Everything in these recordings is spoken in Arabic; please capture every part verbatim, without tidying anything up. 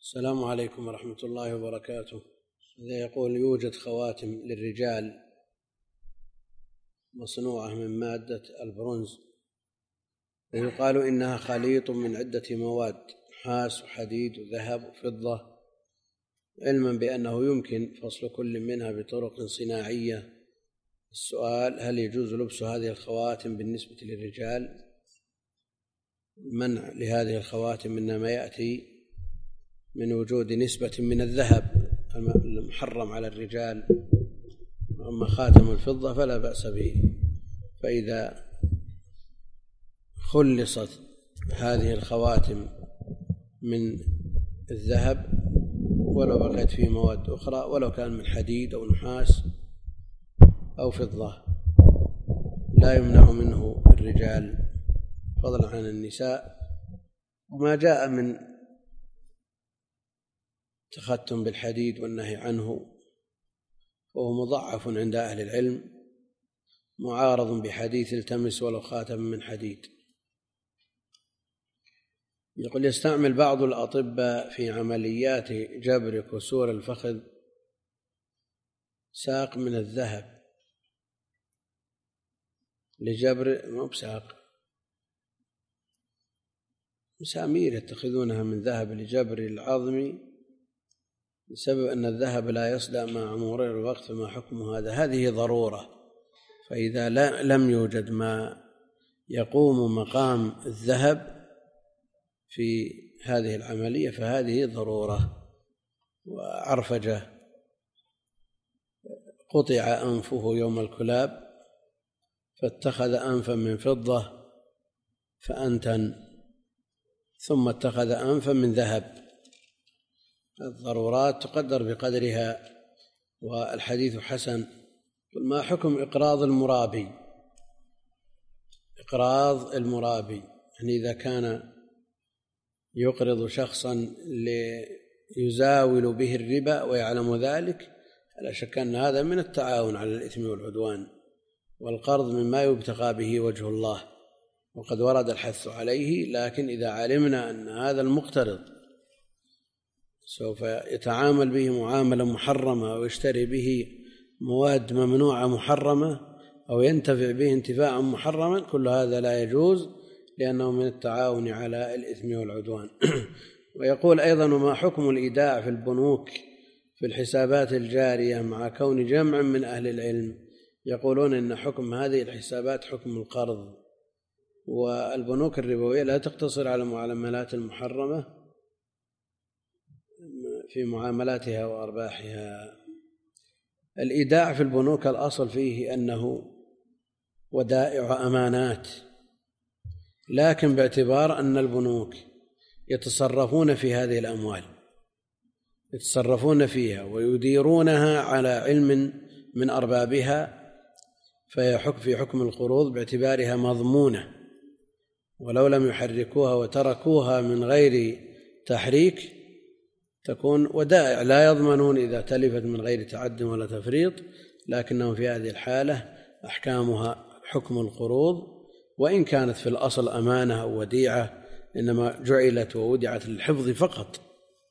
السلام عليكم ورحمة الله وبركاته. إذا يقول يوجد خواتم للرجال مصنوعة من مادة البرونز، يقال إنها خليط من عدة مواد نحاس وحديد وذهب وفضة، علما بأنه يمكن فصل كل منها بطرق صناعية. السؤال: هل يجوز لبس هذه الخواتم بالنسبة للرجال؟ منع لهذه الخواتم إنما يأتي من وجود نسبة من الذهب المحرم على الرجال، أما خاتم الفضة فلا بأس به. فإذا خلصت هذه الخواتم من الذهب ولو بقيت فيه مواد أخرى، ولو كان من حديد أو نحاس أو فضة، لا يمنع منه الرجال فضلا عن النساء. وما جاء من تختم بالحديد والنهي عنه وهو مضعف عند أهل العلم، معارض بحديث التمس ولو خاتم من حديد. يقول: يستعمل بعض الأطباء في عمليات جبر كسور الفخذ ساق من الذهب لجبر، مو بساق، مسامير يتخذونها من ذهب لجبر العظم بسبب أن الذهب لا يصدأ مع مرور الوقت، فما حكم هذا؟ هذه ضرورة، فإذا لم يوجد ما يقوم مقام الذهب في هذه العملية فهذه ضرورة. وعرفجة قطع أنفه يوم الكلاب فاتخذ أنفا من فضة فأنتن، ثم اتخذ أنفا من ذهب. الضرورات تقدر بقدرها، والحديث حسن. ما حكم إقراض المرابي؟ إقراض المرابي يعني إذا كان يقرض شخصا ليزاول به الربا ويعلم ذلك، لا شك أن هذا من التعاون على الإثم والعدوان، والقرض مما يبتغى به وجه الله، وقد ورد الحث عليه. لكن إذا علمنا أن هذا المقترض سوف يتعامل به معاملة محرمة أو يشتري به مواد ممنوعة محرمة أو ينتفع به انتفاعا محرما، كل هذا لا يجوز لأنه من التعاون على الإثم والعدوان. ويقول أيضا: وما حكم الإيداع في البنوك في الحسابات الجارية مع كون جمع من أهل العلم يقولون إن حكم هذه الحسابات حكم القرض؟ والبنوك الربوية لا تقتصر على المعاملات المحرمة في معاملاتها وأرباحها. الإيداع في البنوك الأصل فيه أنه ودائع أمانات، لكن باعتبار أن البنوك يتصرفون في هذه الأموال، يتصرفون فيها ويديرونها على علم من أربابها، فيحكم في حكم القروض باعتبارها مضمونة، ولو لم يحركوها وتركوها من غير تحريك تكون ودائع لا يضمنون إذا تلفت من غير تعد ولا تفريط، لكنهم في هذه الحالة أحكامها حكم القروض، وإن كانت في الأصل أمانة أو وديعة، إنما جعلت وودعت للحفظ فقط،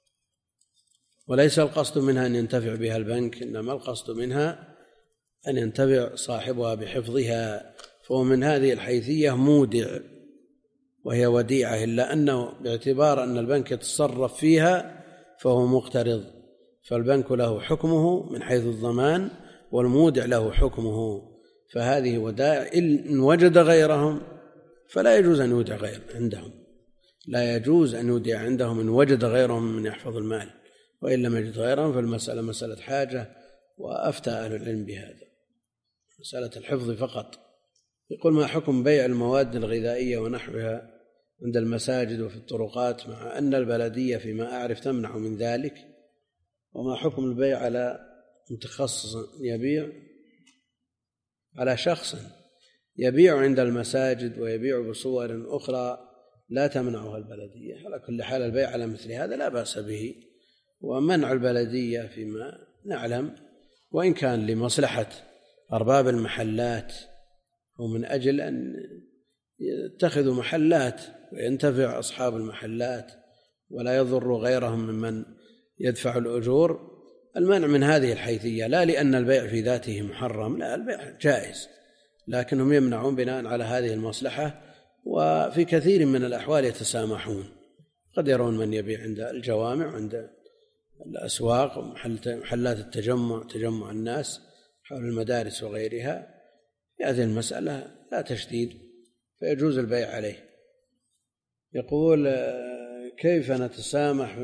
وليس القصد منها أن ينتفع بها البنك، إنما القصد منها أن ينتفع صاحبها بحفظها، فهو من هذه الحيثية مودع وهي وديعة، إلا أنه باعتبار أن البنك يتصرف فيها فهو مقترض، فالبنك له حكمه من حيث الضمان والمودع له حكمه. فهذه ودائع إن وجد غيرهم فلا يجوز أن يودع غير عندهم، لا يجوز أن يودع عندهم إن وجد غيرهم من يحفظ المال، وإن لم يجد غيرهم فالمسألة مسألة حاجة، وأفتى أهل العلم بهذا، مسألة الحفظ فقط. يقول: ما حكم بيع المواد الغذائية ونحوها عند المساجد وفي الطرقات مع أن البلدية فيما أعرف تمنع من ذلك؟ وما حكم البيع على متخصص يبيع على شخص يبيع عند المساجد ويبيع بصور أخرى لا تمنعها البلدية؟ على كل حال البيع على مثل هذا لا بأس به، ومنع البلدية فيما نعلم، وإن كان لمصلحة أرباب المحلات ومن أجل أن يتخذوا محلات وينتفع أصحاب المحلات ولا يضر غيرهم ممن يدفع الأجور. المنع من هذه الحيثية لا لأن البيع في ذاته محرم، لا، البيع جائز، لكنهم يمنعون بناء على هذه المصلحة. وفي كثير من الأحوال يتسامحون، قد يرون من يبيع عند الجوامع، عند الأسواق، محلات التجمع، تجمع الناس حول المدارس وغيرها، في هذه المسألة لا تشديد، فيجوز البيع عليه. يقول كيف نتسامح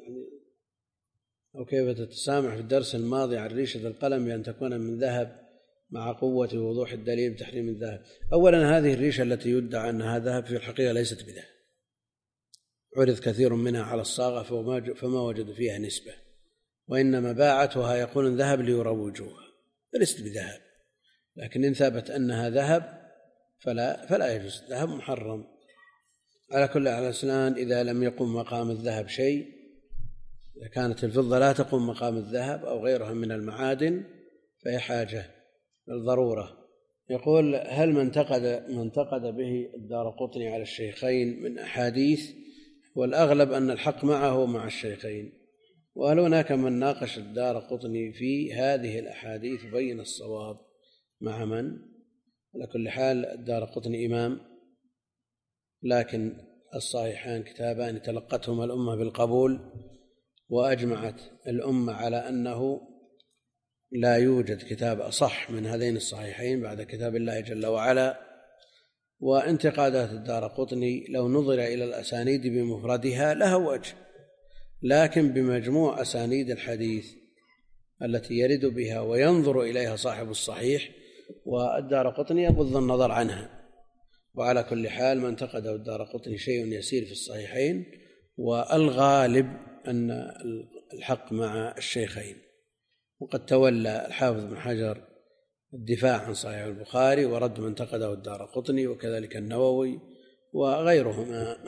أو كيف تتسامح في الدرس الماضي عن ريشة القلم بأن تكون من ذهب مع قوة ووضوح الدليل بتحريم الذهب؟ أولا، هذه الريشة التي يدعى أنها ذهب في الحقيقة ليست بذهب، عرض كثير منها على الصاغة فما وجدوا فيها نسبة، وإنما باعتها يقولون ذهب ليروجوها، فليست بذهب. لكن إن ثبت أنها ذهب فلا, فلا يجوز، ذهب محرم على كل الأسنان. إذا لم يقم مقام الذهب شيء، إذا كانت الفضة لا تقوم مقام الذهب أو غيرها من المعادن فهي حاجة الضرورة. يقول هل من انتقد من انتقد به الدارقطني على الشيخين من أحاديث، والأغلب أن الحق معه مع الشيخين، وهل هناك من ناقش الدارقطني في هذه الأحاديث بين الصواب مع من؟ على كل حال الدارقطني إمام، لكن الصحيحان كتابان تلقتهما الأمة بالقبول، وأجمعت الأمة على أنه لا يوجد كتاب أصح من هذين الصحيحين بعد كتاب الله جل وعلا. وانتقادات الدارقطني لو نظر إلى الأسانيد بمفردها لها وجه، لكن بمجموع أسانيد الحديث التي يرد بها وينظر إليها صاحب الصحيح، والدارقطني يغض النظر عنها. وعلى كل حال ما انتقده الدارقطني شيء يسير في الصحيحين، والغالب أن الحق مع الشيخين. وقد تولى الحافظ بن حجر الدفاع عن صحيح البخاري ورد من انتقده الدارقطني، وكذلك النووي وغيرهما.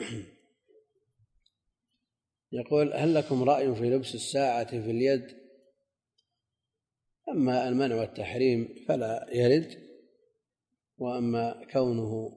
يقول هل لكم رأي في لبس الساعة في اليد؟ أما المنع والتحريم فلا يرد، وأما كونه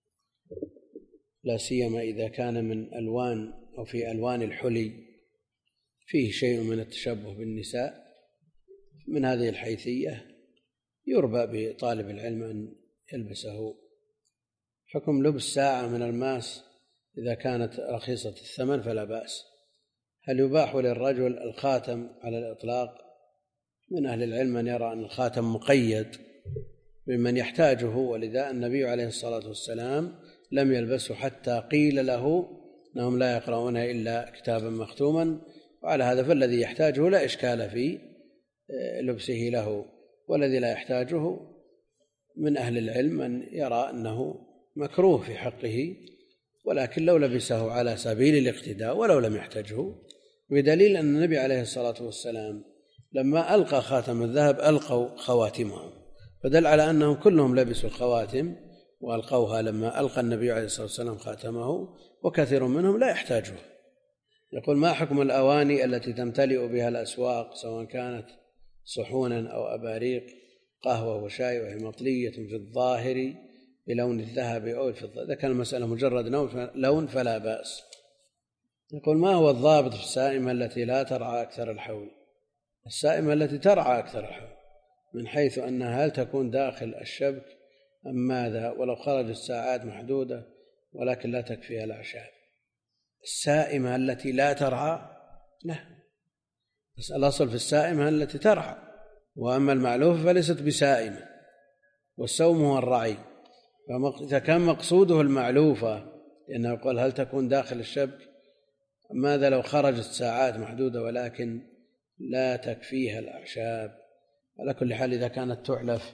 لا سيما إذا كان من ألوان أو في ألوان الحلي فيه شيء من التشبه بالنساء، من هذه الحيثية يربى بطالب العلم أن يلبسه. حكم لبس ساعة من الماس إذا كانت رخيصة الثمن فلا بأس. هل يباح للرجل الخاتم على الإطلاق؟ من أهل العلم من يرى أن الخاتم مقيد بمن يحتاجه، ولذا النبي عليه الصلاة والسلام لم يلبسه حتى قيل له أنهم لا يقرؤون إلا كتابا مختوما، وعلى هذا فالذي يحتاجه لا إشكال في لبسه له، والذي لا يحتاجه من أهل العلم من يرى أنه مكروه في حقه، ولكن لو لبسه على سبيل الاقتداء ولو لم يحتاجه، بدليل أن النبي عليه الصلاة والسلام لما ألقى خاتم الذهب ألقوا خواتمهم، فدل على أنهم كلهم لبسوا الخواتم وألقوها لما ألقى النبي عليه الصلاة والسلام خاتمه، وكثير منهم لا يحتاجه. يقول ما حكم الأواني التي تمتلئ بها الأسواق سواء كانت صحونا أو أباريق قهوة وشاي وهي مطلية في الظاهر بلون الذهب أو الفضة؟ إذا كان المسألة مجرد لون فلا بأس. يقول ما هو الضابط في السائمة التي لا ترعى أكثر الحول؟ السائمة التي ترعى أكثر الحول من حيث أنها هل تكون داخل الشبك أم ماذا، ولو خرجت ساعات محدودة ولكن لا تكفيها الأعشاب. السائمة التي لا ترعى لا، بس الأصل في السائمة التي ترعى، وأما المعلوفة فليست بسائمة، والسوم هو الرعي. فإذا كان مقصوده المعلوفة لأنه يقول هل تكون داخل الشبك، ماذا لو خرجت ساعات محدودة ولكن لا تكفيها الأعشاب؟ على كل حال إذا كانت تعلف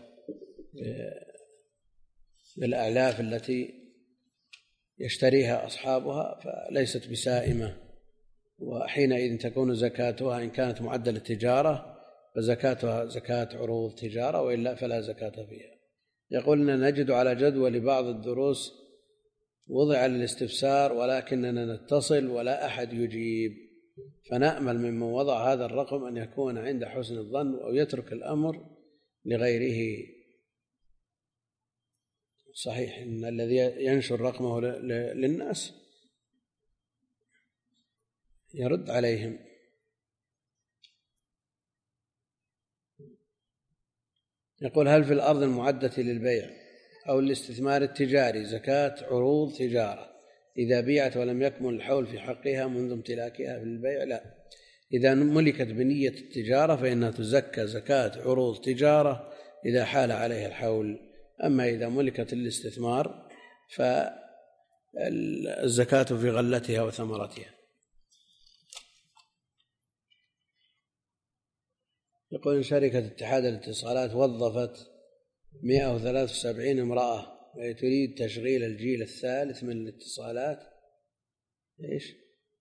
بالأعلاف التي يشتريها أصحابها فليست بسائمة، وحينئذ تكون زكاتها إن كانت معدل التجارة فزكاتها زكاة عروض تجارة، وإلا فلا زكاة فيها. يقولنا نجد على جدول بعض الدروس وضع للاستفسار ولكننا نتصل ولا أحد يجيب، فنأمل ممن وضع هذا الرقم أن يكون عند حسن الظن أو يترك الأمر لغيره. صحيح إن الذي ينشر رقمه للناس يرد عليهم. يقول: هل في الأرض المعدة للبيع أو الاستثمار التجاري زكاة عروض تجارة إذا بيعت ولم يكمل الحول في حقها منذ امتلاكها في البيع؟ لا. إذا ملكت بنية التجارة فإنها تزكى زكاة عروض تجارة إذا حال عليها الحول. أما إذا ملكت الاستثمار فالزكاة في غلتها وثمرتها. يقول: شركة اتحاد الاتصالات وظفت مئة وثلاثة وسبعين امرأة وهي تريد تشغيل الجيل الثالث من الاتصالات. إيش؟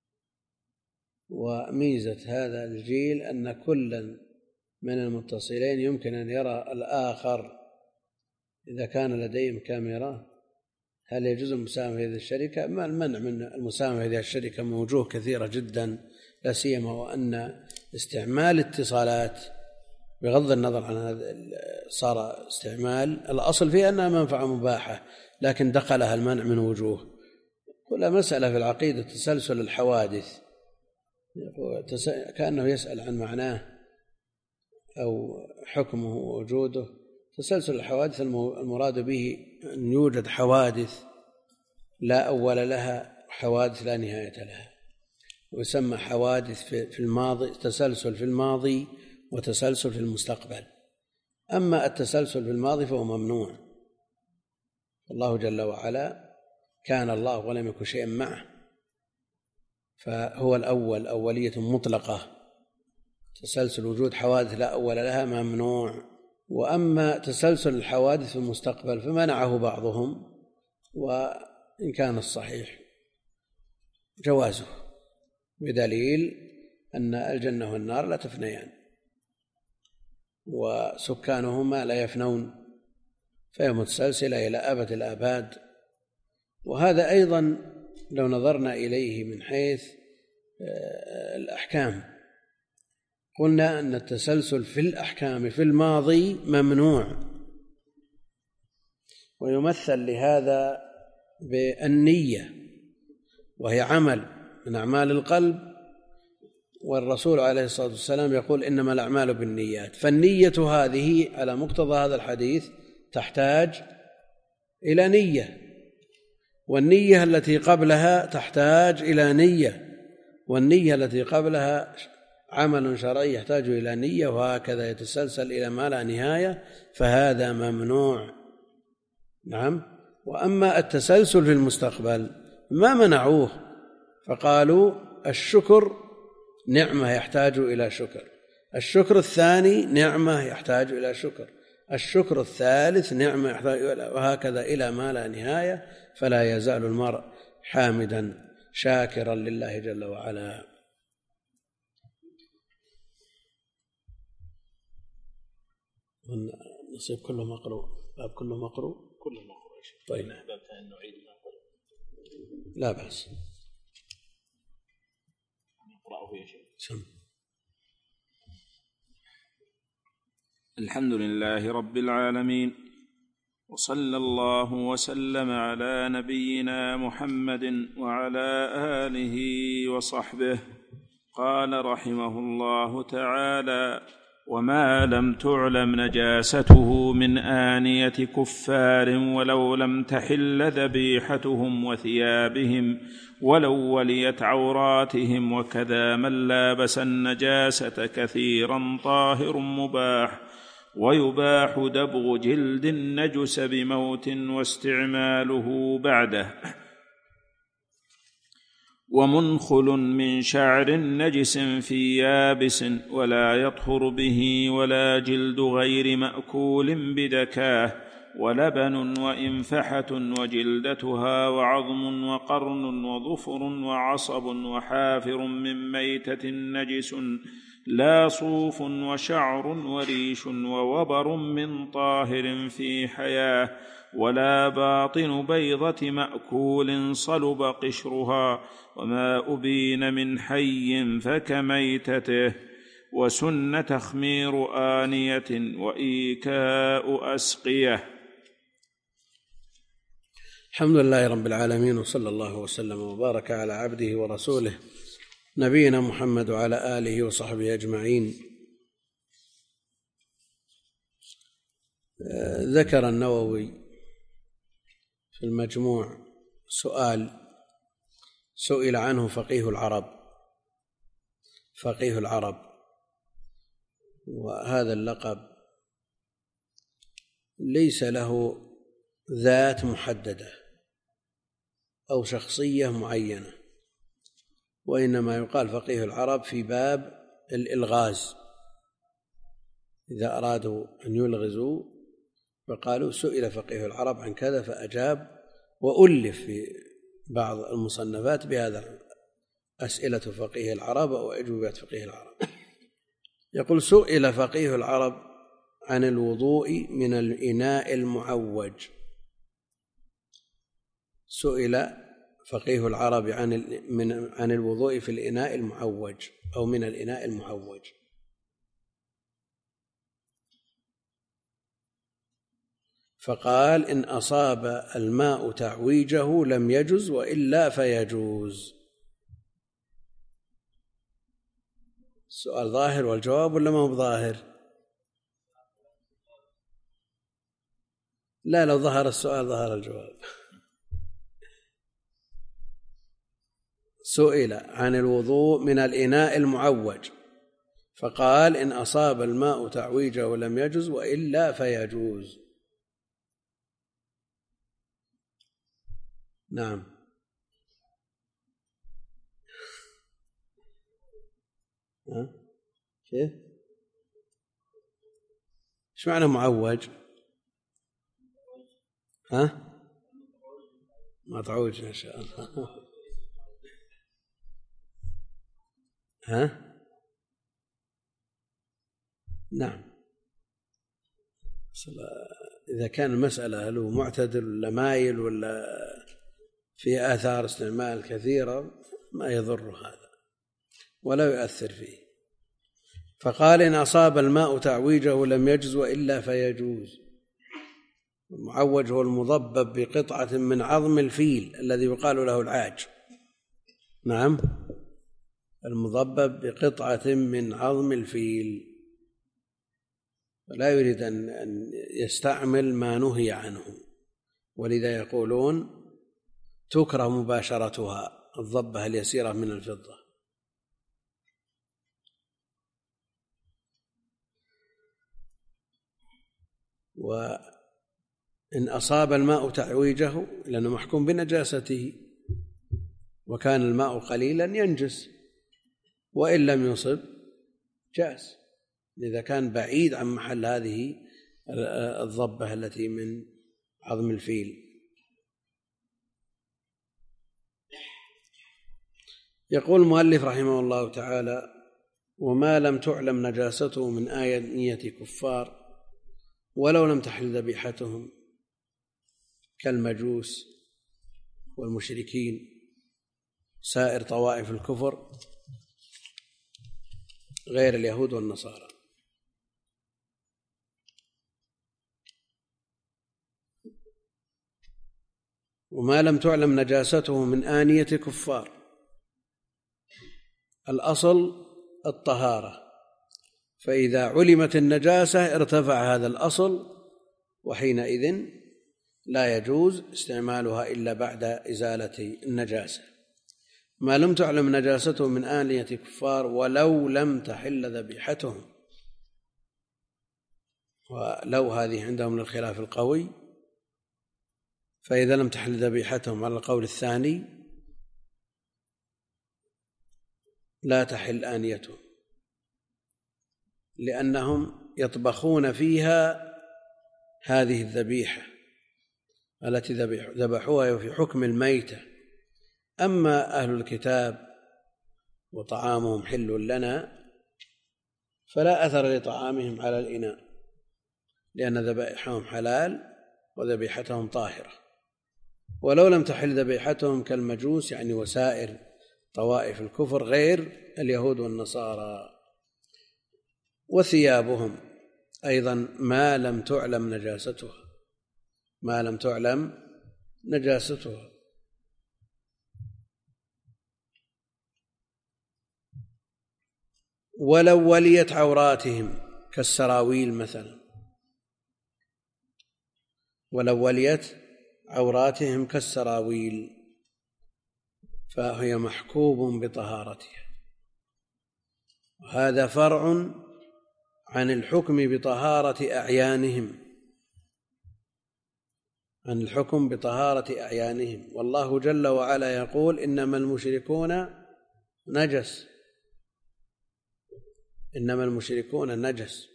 وميزة هذا الجيل أن كل من المتصلين يمكن أن يرى الآخر إذا كان لديهم كاميرا. هل يجوز المساهمة في هذه الشركة؟ ما المنع من المساهمة في هذه الشركة من وجوه كثيرة جدا، لا سيما وأن استعمال الاتصالات بغض النظر عن هذا صار استعمال الأصل فيه أنها منفعة مباحة، لكن دخلها المنع من وجوه. كل مسألة في العقيدة تسلسل الحوادث، كأنه يسأل عن معناه أو حكمه ووجوده. تسلسل الحوادث المراد به أن يوجد حوادث لا أول لها، حوادث لا نهاية لها، ويسمى حوادث في الماضي، تسلسل في الماضي وتسلسل في المستقبل. أما التسلسل في الماضي فهو ممنوع. الله جل وعلا كان الله ولم يكن شيئا معه، فهو الأول، أولية مطلقة. تسلسل وجود حوادث لا أول لها ممنوع. وأما تسلسل الحوادث في المستقبل فمنعه بعضهم، وإن كان الصحيح جوازه، بدليل أن الجنة والنار لا تفنيان وسكانهما لا يفنون، فهي متسلسلة إلى أبد الآباد. وهذا أيضا لو نظرنا إليه من حيث الأحكام قلنا أن التسلسل في الأحكام في الماضي ممنوع، ويمثل لهذا بالنية، وهي عمل من أعمال القلب، والرسول عليه الصلاة والسلام يقول: إنما الأعمال بالنيات. فالنية هذه على مقتضى هذا الحديث تحتاج إلى نية، والنية التي قبلها تحتاج إلى نية، والنية التي قبلها عمل شرعي يحتاج إلى نية، وهكذا يتسلسل إلى ما لا نهاية، فهذا ممنوع. نعم. وأما التسلسل في المستقبل ما منعوه، فقالوا الشكر نعمة يحتاج إلى شكر، الشكر الثاني نعمة يحتاج إلى شكر، الشكر الثالث نعمة يحتاج إلى، وهكذا إلى ما لا نهاية. فلا يزال المرء حامدا شاكرا لله جل وعلا. النصيب كله مقروء، باب كله مقروء، كله مقروء. طيب، باب ثاني نعيد لا بأس نقرأه يا شيخ. سم. الحمد لله رب العالمين، وصلى الله وسلم على نبينا محمد وعلى آله وصحبه. قال رحمه الله تعالى: وما لم تعلم نجاسته من آنية كفار ولو لم تحل ذبيحتهم وثيابهم ولو وليت عوراتهم، وكذا من لابس النجاسة كثيرا طاهر مباح، ويباح دبغ جلد النجس بموت واستعماله بعده، ومنخل من شعر نجس في يابس ولا يطهر به، ولا جلد غير مأكول بدكاه، ولبن وإنفحة وجلدتها وعظم وقرن وظفر وعصب وحافر من ميتة نجس، لا صوف وشعر وريش ووبر من طاهر في حياة، ولا باطن بيضة مأكول صلب قشرها، وما أبين من حي فكميتته، وسن تخمير آنية وإيكاء أسقية. الحمد لله رب العالمين، وصلى الله وسلم وبارك على عبده ورسوله نبينا محمد وعلى آله وصحبه أجمعين. ذكر النووي في المجموع سؤال سئل عنه فقيه العرب فقيه العرب وهذا اللقب ليس له ذات محددة أو شخصية معينة، وإنما يقال فقيه العرب في باب الإلغاز، إذا أرادوا أن يلغزوا فقالوا سئل فقيه العرب عن كذا فأجاب، وألف في بعض المصنفات بهذا أسئلة فقيه العرب أو أجوبة فقيه العرب. يقول سئل فقيه العرب عن الوضوء من الإناء المعوج. سئل فقيه العرب عن من عن الوضوء في الإناء المعوج أو من الإناء المعوج. فقال إن أصاب الماء تعويجه لم يجز وإلا فيجوز. السؤال ظاهر والجواب ولا ما هو ظاهر؟ لا، لو ظهر السؤال ظهر الجواب. سئل عن الوضوء من الإناء المعوج فقال إن أصاب الماء تعويجه لم يجز وإلا فيجوز. نعم. ها؟ كيف؟ ايش معنى معوج؟ ها؟ مطعوج إن شاء الله. ها؟ نعم. إذا كان المسألة له معتدل ولا مايل ولا في آثار استعمال كثيرة ما يضر هذا ولا يؤثر فيه. فقال إن أصاب الماء تعويجه لم يجز وإلا فيجوز. المعوج هو المضبب بقطعة من عظم الفيل الذي يقال له العاج. نعم، المضبب بقطعة من عظم الفيل، ولا يريد أن يستعمل ما نهي عنه، ولذا يقولون تكره مباشرتها الضبة اليسيرة من الفضة. وإن أصاب الماء تعويجه لأنه محكوم بنجاسته، وكان الماء قليلا ينجس، وإن لم يصب جاز إذا كان بعيد عن محل هذه الضبة التي من عظم الفيل. يقول المؤلف رحمه الله تعالى وما لم تعلم نجاسته من آنية كفار ولو لم تحل ذبيحتهم كالمجوس والمشركين سائر طوائف الكفر غير اليهود والنصارى. وما لم تعلم نجاسته من آنية كفار، الأصل الطهارة، فإذا علمت النجاسة ارتفع هذا الأصل، وحينئذ لا يجوز استعمالها إلا بعد إزالة النجاسة. ما لم تعلم نجاسته من آنية كفار ولو لم تحل ذبيحتهم، ولو هذه عندهم للخلاف القوي، فإذا لم تحل ذبيحتهم على القول الثاني لا تحل آنيتهم، لأنهم يطبخون فيها هذه الذبيحة التي ذبحوها في حكم الميتة. أما أهل الكتاب وطعامهم حل لنا فلا أثر لطعامهم على الإناء، لأن ذبائحهم حلال وذبيحتهم طاهرة. ولو لم تحل ذبيحتهم كالمجوس يعني وسائر طوائف الكفر غير اليهود والنصارى. وثيابهم أيضا ما لم تعلم نجاستها ما لم تعلم نجاستها ولو وليت عوراتهم كالسراويل مثلا، ولو وليت عوراتهم كالسراويل فهي محكوم بطهارتها. هذا فرع عن الحكم بطهارة أعيانهم، عن الحكم بطهارة أعيانهم. والله جل وعلا يقول إنما المشركون نجس، إنما المشركون نجس.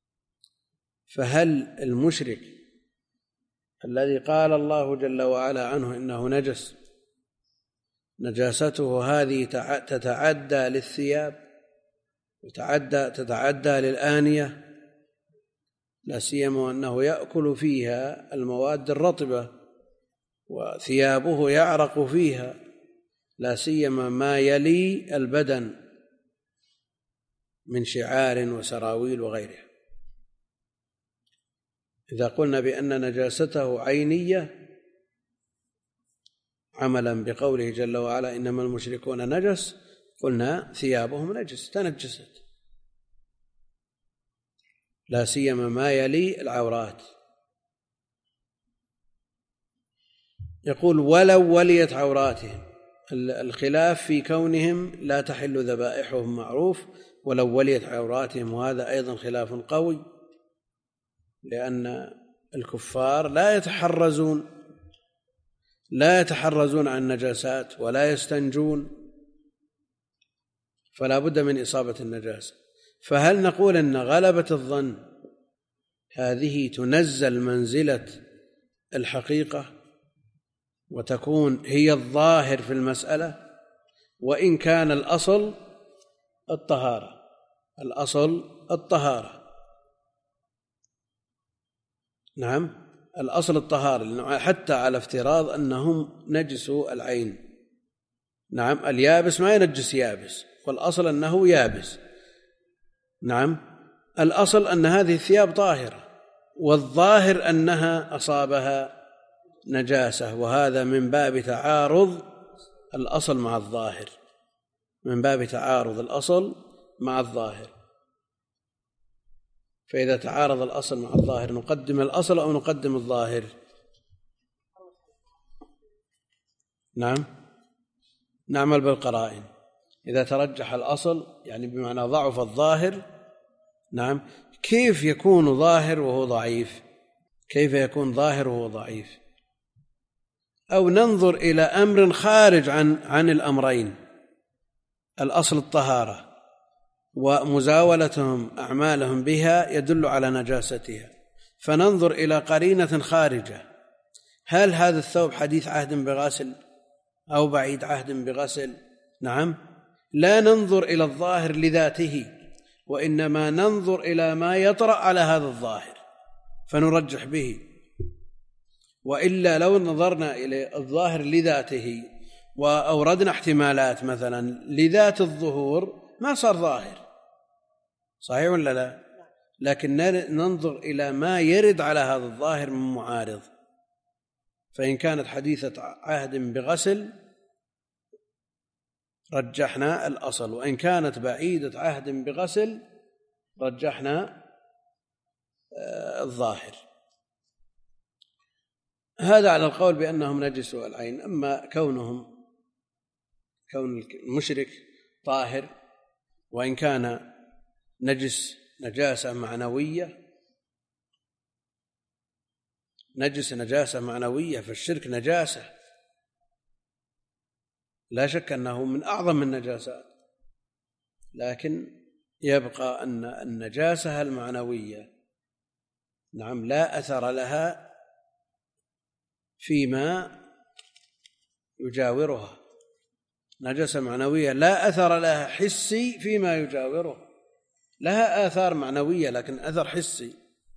فهل المشرك الذي قال الله جل وعلا عنه إنه نجس نجاسته هذه تتعدى للثياب وتتعدى تتعدى للآنية، لا سيما أنه يأكل فيها المواد الرطبة وثيابه يعرق فيها، لا سيما ما يلي البدن من شعار وسراويل وغيرها. إذا قلنا بأن نجاسته عينية عملا بقوله جل وعلا إنما المشركون نجس، قلنا ثيابهم نجس تنجست، لا سيما ما يلي العورات. يقول ولو وليت عوراتهم، الخلاف في كونهم لا تحل ذبائحهم معروف، ولو وليت عوراتهم، وهذا أيضا خلاف قوي، لأن الكفار لا يتحرزون لا يتحرزون عن النجاسات ولا يستنجون، فلا بد من إصابة النجاسة. فهل نقول أن غلبة الظن هذه تنزل منزلة الحقيقة وتكون هي الظاهر في المسألة، وإن كان الأصل الطهارة الأصل الطهارة نعم الأصل الطهارة، حتى على افتراض أنهم نجسوا العين. نعم اليابس ما ينجس يابس، والأصل أنه يابس. نعم الأصل أن هذه الثياب طاهرة، والظاهر أنها أصابها نجاسة، وهذا من باب تعارض الأصل مع الظاهر، من باب تعارض الأصل مع الظاهر. فإذا تعارض الأصل مع الظاهر نقدم الأصل أو نقدم الظاهر؟ نعم نعمل بالقرائن. إذا ترجح الأصل يعني بمعنى ضعف الظاهر، نعم كيف يكون ظاهر وهو ضعيف؟ كيف يكون ظاهر وهو ضعيف؟ أو ننظر إلى أمر خارج عن عن الأمرين، الأصل الطهارة ومزاولتهم أعمالهم بها يدل على نجاستها، فننظر إلى قرينة خارجة، هل هذا الثوب حديث عهد بغسل أو بعيد عهد بغسل؟ نعم لا ننظر إلى الظاهر لذاته، وإنما ننظر إلى ما يطرأ على هذا الظاهر فنرجح به. وإلا لو نظرنا إلى الظاهر لذاته وأوردنا احتمالات مثلا لذات الظهور ما صار ظاهر، صحيح ولا لا؟ لكن ننظر إلى ما يرد على هذا الظاهر من معارض، فإن كانت حديثة عهد بغسل رجحنا الأصل، وإن كانت بعيدة عهد بغسل رجحنا الظاهر. هذا على القول بأنهم نجسوا العين. أما كونهم كون المشرك طاهر وإن كان نجس نجاسة معنوية نجس نجاسة معنوية، فالشرك نجاسة لا شك أنه من أعظم النجاسات، لكن يبقى أن النجاسة المعنوية نعم لا أثر لها فيما يجاورها، نجاسة معنوية لا أثر لها حسي فيما يجاوره، لها آثار معنوية لكن أثر حسي.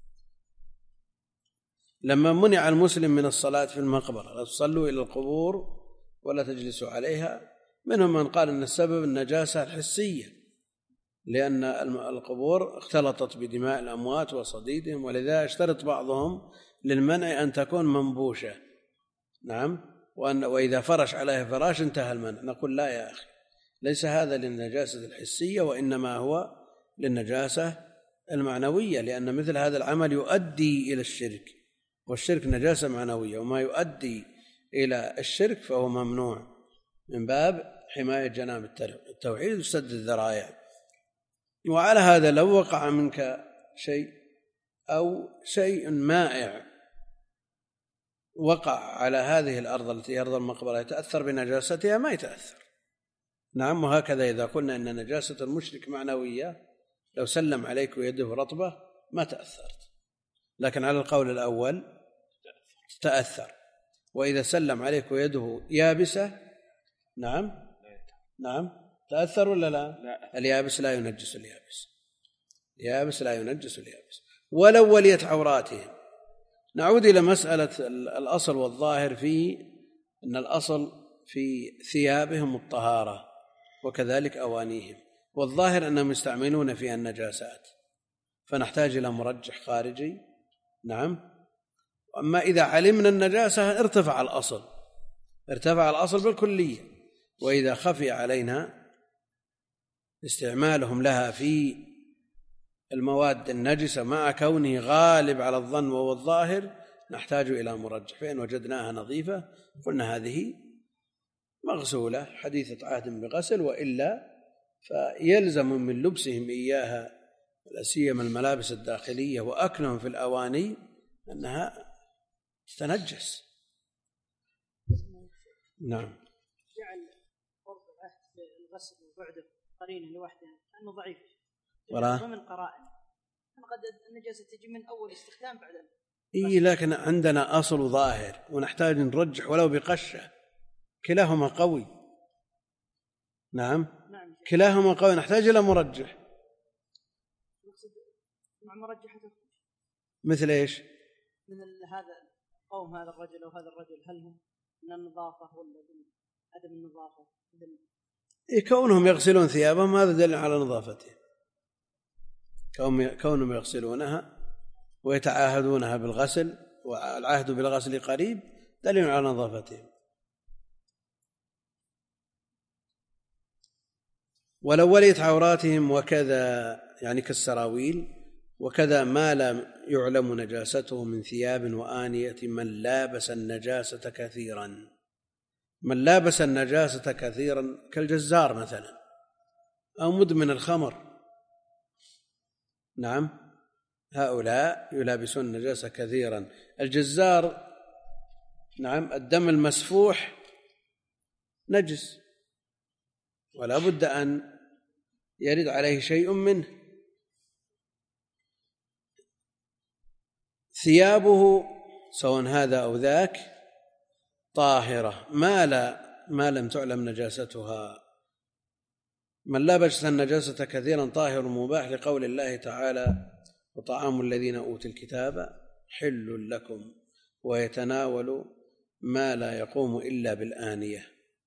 لما منع المسلم من الصلاة في المقبرة، لا تصلوا إلى القبور ولا تجلسوا عليها، منهم من قال أن السبب النجاسة الحسية، لأن القبور اختلطت بدماء الأموات وصديدهم، ولذا اشترط بعضهم للمنع أن تكون منبوشة. نعم وأن وإذا فرش عليها فراش انتهى المنع. نقول لا يا أخي، ليس هذا للنجاسة الحسية، وإنما هو للنجاسة المعنوية، لأن مثل هذا العمل يؤدي إلى الشرك، والشرك نجاسة معنوية، وما يؤدي إلى الشرك فهو ممنوع من باب حماية جناب التوحيد وسد الذرائع. وعلى هذا لو وقع منك شيء أو شيء مائع وقع على هذه الأرض التي هي أرض المقبرة يتأثر بنجاستها ما يتأثر. نعم. وهكذا إذا قلنا أن نجاسة المشرك معنوية، لو سلم عليك ويده رطبة ما تأثرت، لكن على القول الأول تأثر. وإذا سلم عليك ويده يابسة نعم نعم تأثر ولا لا؟ لا. اليابس لا ينجس اليابس، اليابس لا ينجس اليابس ولو وليت عوراتهم. نعود إلى مسألة الأصل والظاهر في أن الأصل في ثيابهم الطهارة وكذلك أوانيهم، والظاهر أنهم يستعملون فيها النجاسات، فنحتاج إلى مرجح خارجي. نعم. أما إذا علمنا النجاسة ارتفع الأصل، ارتفع الأصل بالكلية. وإذا خفي علينا استعمالهم لها في المواد النجسة مع كونه غالب على الظن وهو الظاهر نحتاج إلى مرجح، فإن وجدناها نظيفة قلنا هذه مغسولة حديثة عهد بغسل، وإلا فيلزم من لبسهم إياها لا سيما الملابس الداخلية وأكلهم في الأواني أنها تتنجس. نعم. جعل قرب العهد بالغسل وبعده قرينه لوحده أنه ضعيف ومن قرائن قد النجاسة تجي من أول استخدام بعد. إيه لكن عندنا أصل ظاهر ونحتاج نرجح ولو بقشة، كلاهما قوي. نعم. نعم. كلاهما قوي نحتاج إلى مرجح. مع مرجحته مثل إيش؟ من هذا قوم هذا الرجل وهذا الرجل هل هم من النظافة ولا من عدم النظافة؟ إيه كونهم يغسلون ثيابهم هذا دليل على نظافتهم، كونهم يغسلونها ويتعاهدونها بالغسل والعهد بالغسل قريب دليل على نظافتهم. ولو وليت عوراتهم وكذا يعني كالسراويل، وكذا ما لا يعلم نجاسته من ثياب وآنية من لابس النجاسة كثيرا. من لابس النجاسة كثيرا كالجزار مثلا أو مدمن الخمر. نعم. هؤلاء يلابسون النجاسة كثيرا. الجزار نعم الدم المسفوح نجس ولا بد أن يرد عليه شيء منه. ثيابه سواء هذا أو ذاك طاهرة ما لا ما لم تعلم نجاستها. من لبس النجاسة كثيرا طاهر مباح لقول الله تعالى وطعام الذين أوتوا الكتاب حل لكم ويتناول ما لا يقوم إلا بالآنية.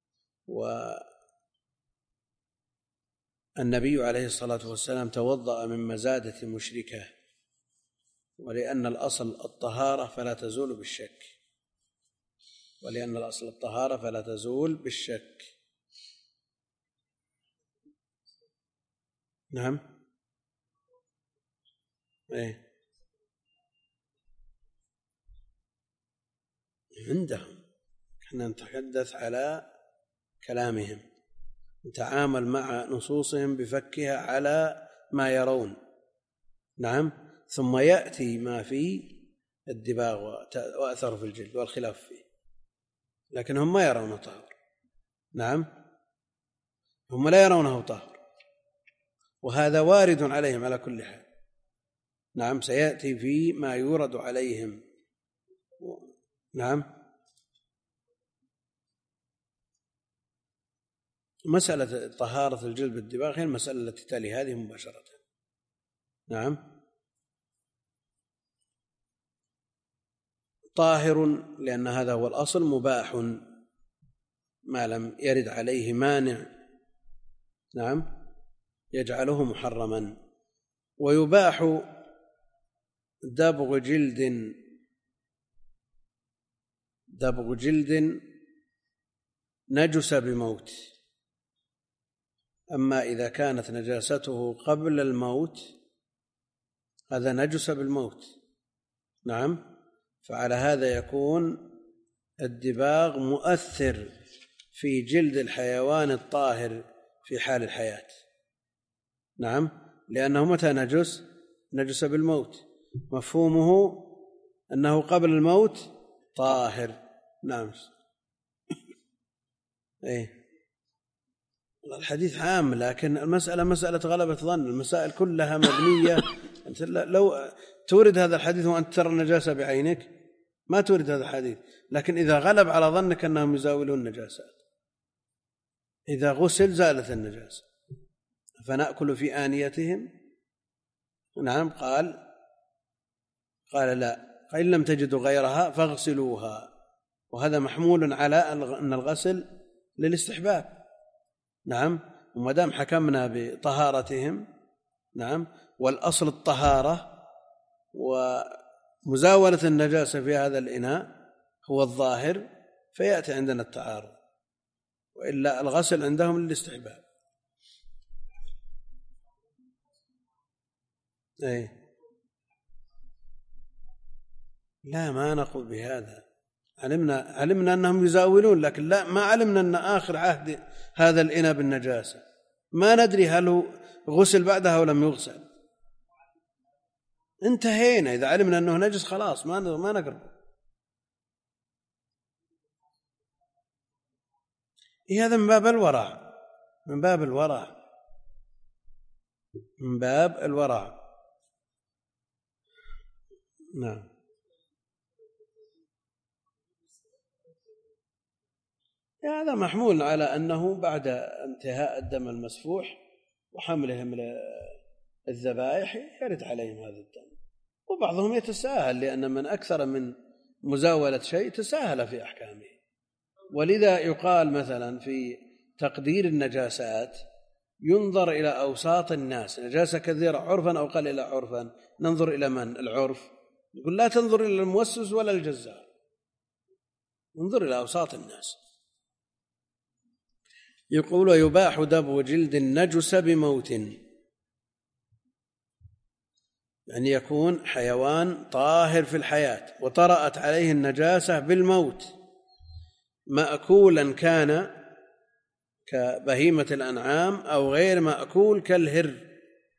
والنبي عليه الصلاة والسلام توضأ من مزادة مشركة، ولأن الأصل الطهارة فلا تزول بالشك، ولأن الأصل الطهارة فلا تزول بالشك. نعم. إيه عندهم احنا نتحدث على كلامهم، نتعامل مع نصوصهم بفكها على ما يرون. نعم. ثم يأتي ما في الدباغ وأثر في الجلد والخلاف فيه، لكن هم ما يرونه طهر. نعم. هم لا يرونه طهر، وهذا وارد عليهم على كل حال. نعم. سيأتي في ما يورد عليهم. نعم. مسألة طهارة الجلد بالدباغ هي المسألة التي تلي هذه مباشرة. نعم. طاهر لأن هذا هو الأصل، مباح ما لم يرد عليه مانع نعم يجعله محرما. ويباح دبغ جلد دبغ جلد نجس بموت، أما إذا كانت نجاسته قبل الموت هذا نجس بالموت. نعم. فعلى هذا يكون الدباغ مؤثر في جلد الحيوان الطاهر في حال الحياة. نعم، لأنه متى نجس؟ نجس بالموت، مفهومه أنه قبل الموت طاهر. نعم. إيه الحديث عام، لكن المسألة مسألة غلبة ظن، المسائل كلها مبنية. أنت لو تورد هذا الحديث وأنت ترى النجاسة بعينك ما تورد هذا الحديث، لكن إذا غلب على ظنك أنهم يزاولون النجاسات، إذا غسل زالت النجاسة. فنأكل في آنيتهم. نعم. قال قال لا، فإن لم تجدوا غيرها فاغسلوها، وهذا محمول على أن الغسل للاستحباب. نعم. وما دام حكمنا بطهارتهم، نعم، والأصل الطهارة، ومزاولة النجاسة في هذا الإناء هو الظاهر، فيأتي عندنا التعارض، وإلا الغسل عندهم للاستحباب. أي لا، ما نقول بهذا. علمنا علمنا أنهم يزاولون، لكن لا، ما علمنا أن آخر عهد هذا الإناء بالنجاسة، ما ندري هل هو غسل بعدها ولم يغسل. انتهينا، إذا علمنا أنه نجس خلاص ما ما نقرب. إيه هذا من باب الورع، من باب الورع، من باب الورع. نعم. هذا محمول على أنه بعد انتهاء الدم المسفوح وحملهم للذبائح يرد عليهم هذا الدم. وبعضهم يتساهل، لأن من أكثر من مزاولة شيء تساهل في أحكامه. ولذا يقال مثلا في تقدير النجاسات ينظر إلى أوساط الناس، نجاسة كثيرة عرفا أو قليلة عرفا، ننظر إلى من؟ العرف. يقول لا تنظر إلى الموسوس ولا الجزار، انظر إلى أوساط الناس. يقول يباح دبغ جلد النجس بموت، يعني يكون حيوان طاهر في الحياة وطرأت عليه النجاسة بالموت، مأكولا كان كبهيمة الأنعام أو غير مأكول كالهر،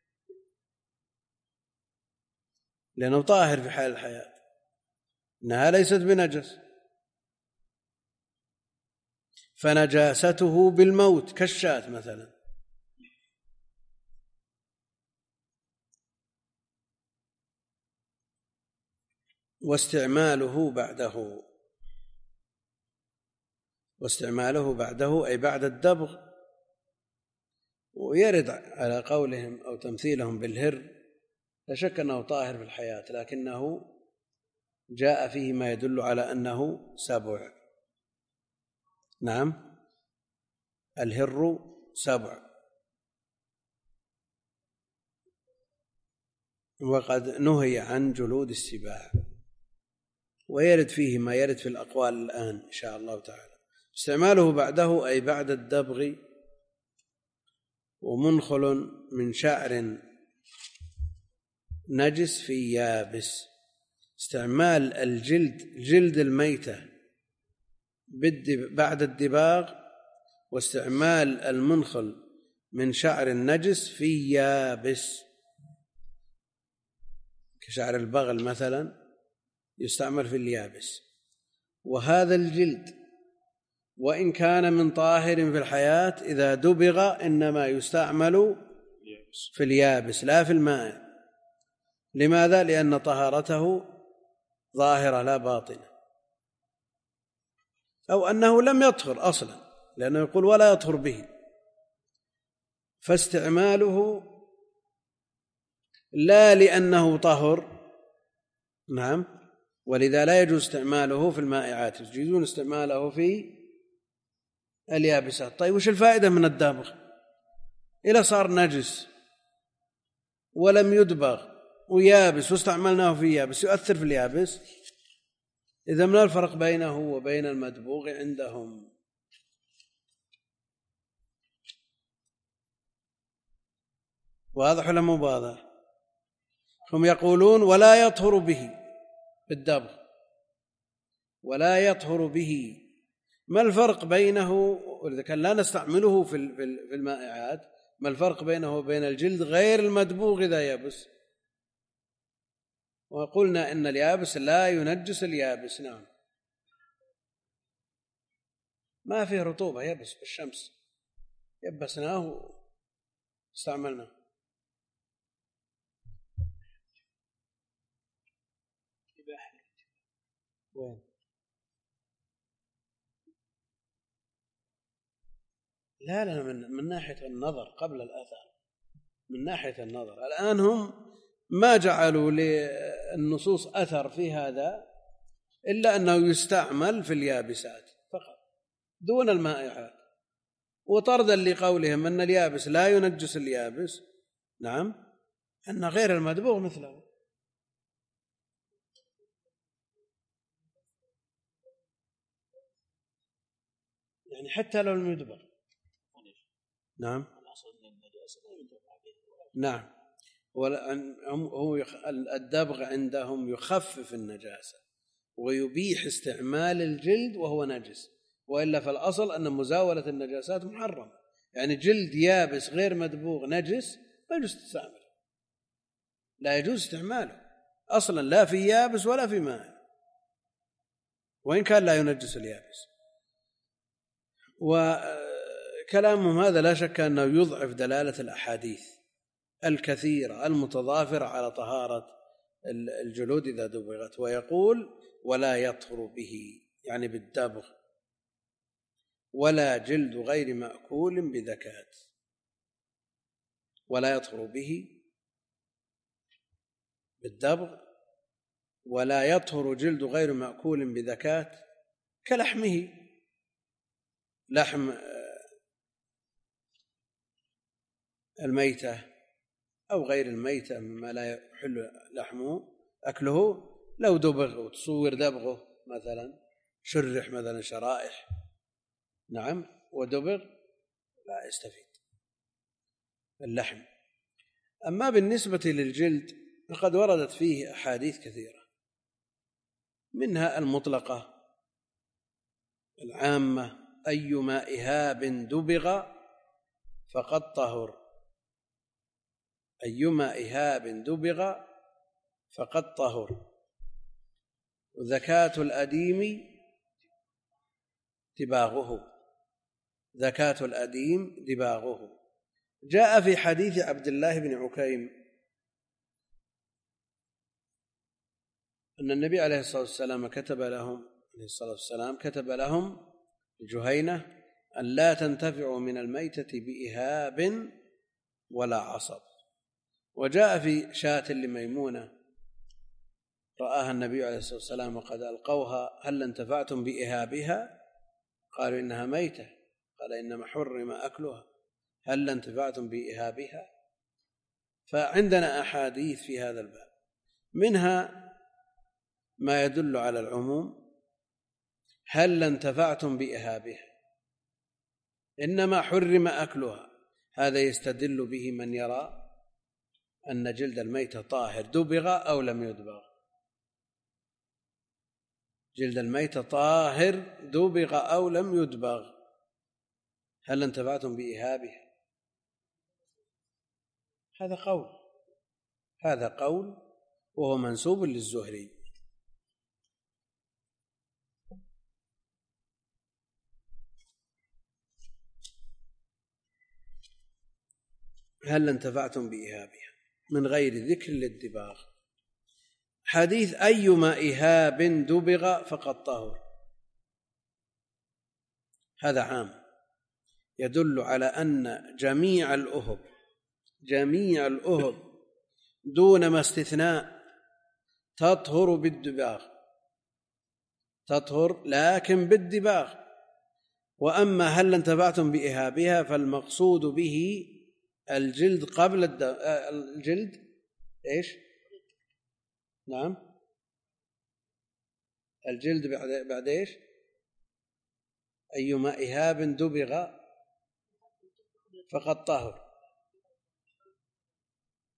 لأنه طاهر في حال الحياة، إنها ليست بنجس، فنجاسته بالموت كالشاة مثلا. واستعماله بعده، واستعماله بعده أي بعد الدبغ. ويرد على قولهم أو تمثيلهم بالهر، لا شك أنه طاهر في الحياة، لكنه جاء فيه ما يدل على أنه سبع. نعم، الهر سبع، وقد نهي عن جلود السباع. ويرد فيه ما يرد في الأقوال الآن إن شاء الله تعالى. استعماله بعده أي بعد الدبغ. ومنخل من شعر نجس في يابس، استعمال الجلد جلد الميتة بعد الدباغ، واستعمال المنخل من شعر النجس في يابس كشعر البغل مثلا يستعمل في اليابس. وهذا الجلد وإن كان من طاهر في الحياة إذا دبغ إنما يستعمل في اليابس لا في الماء. لماذا؟ لأن طهارته ظاهرة لا باطنة، أو أنه لم يطهر أصلا، لأنه يقول ولا يطهر به، فاستعماله لا لأنه طهر. نعم، ولذا لا يجوز استعماله في المائعات، يجوزون استعماله في اليابسات. طيب وش الفائدة من الدبغ إذا صار نجس ولم يدبغ ويابس واستعملناه في يابس يؤثر في اليابس؟ إذا ما الفرق بينه وبين المدبوغ عندهم؟ واضح ولا مو واضح؟ هم يقولون ولا يطهر به بالدبغ، ولا يطهر به. ما الفرق بينه، وإذا كان لا نستعمله في المائعات، ما الفرق بينه وبين الجلد غير المدبوغ إذا يبس؟ وقلنا إن اليابس لا ينجس اليابس. نعم، ما فيه رطوبة، يبس بالشمس، يبسناه واستعملناه. وين؟ لا لا من, من ناحية النظر قبل الآثار، من ناحية النظر. الآن هم ما جعلوا للنصوص أثر في هذا إلا أنه يستعمل في اليابسات فقط دون المائعات، وطردا لقولهم أن اليابس لا ينجس اليابس. نعم، أن غير المدبوغ مثله. يعني حتى لو لم يدبغ. نعم نعم، هو الدبغ عندهم يخفف النجاسة ويبيح استعمال الجلد وهو نجس، وإلا فالأصل أن مزاولة النجاسات محرمة. يعني جلد يابس غير مدبوغ نجس ما يجوز تستعمله، لا يجوز استعماله أصلا، لا في يابس ولا في ماء، وإن كان لا ينجس اليابس. وكلامهم هذا لا شك أنه يضعف دلالة الأحاديث الكثيرة المتضافرة على طهارة الجلود إذا دبغت. ويقول ولا يطهر به، يعني بالدبغ، ولا جلد غير مأكول بذكاة. ولا يطهر به بالدبغ، ولا يطهر جلد غير مأكول بذكاة، كلحمه، لحم الميتة أو غير الميتة مما لا يحل لحمه أكله، لو دبغ وتصور دبغه مثلا، شرح مثلا شرائح، نعم، ودبغ لا يستفيد اللحم. أما بالنسبة للجلد فقد وردت فيه أحاديث كثيرة، منها المطلقة العامة: أيما إهاب دبغ فقد طهر، أيما إهاب دبغ فقد طهر. وزكاة الأديم دباغه، زكاة الأديم دباغه. جاء في حديث عبد الله بن عكيم أن النبي عليه الصلاة والسلام كتب لهم عليه الصلاة والسلام كتب لهم الجهينة أن لا تنتفعوا من الميتة بإهاب ولا عصب. وجاء في شاة لميمونة رآها النبي عليه الصلاة والسلام وقد ألقوها: هل انتفعتم بإهابها؟ قالوا إنها ميتة. قال: إنما حرم أكلها. هل انتفعتم بإهابها؟ فعندنا أحاديث في هذا الباب، منها ما يدل على العموم: هل انتفعتم بإهابها، إنما حرم أكلها. هذا يستدل به من يرى أن جلد الميتة طاهر دبغ أو لم يدبغ، جلد الميتة طاهر دبغ أو لم يدبغ. هل انتفعتم بإهابها؟ هذا قول هذا قول وهو منسوب للزهري. هل انتفعتم بإهابها من غير ذكر للدباغ. حديث أيما إهاب دبغ فقد طهر، هذا عام يدل على أن جميع الأهب جميع الأهب دون ما استثناء تطهر بالدباغ، تطهر لكن بالدباغ. وأما هل انتفعتم بإهابها فالمقصود به الجلد قبل الجلد إيش؟ نعم، الجلد بعد بعد إيش؟ أيما إهاب دبغ فقد طهر.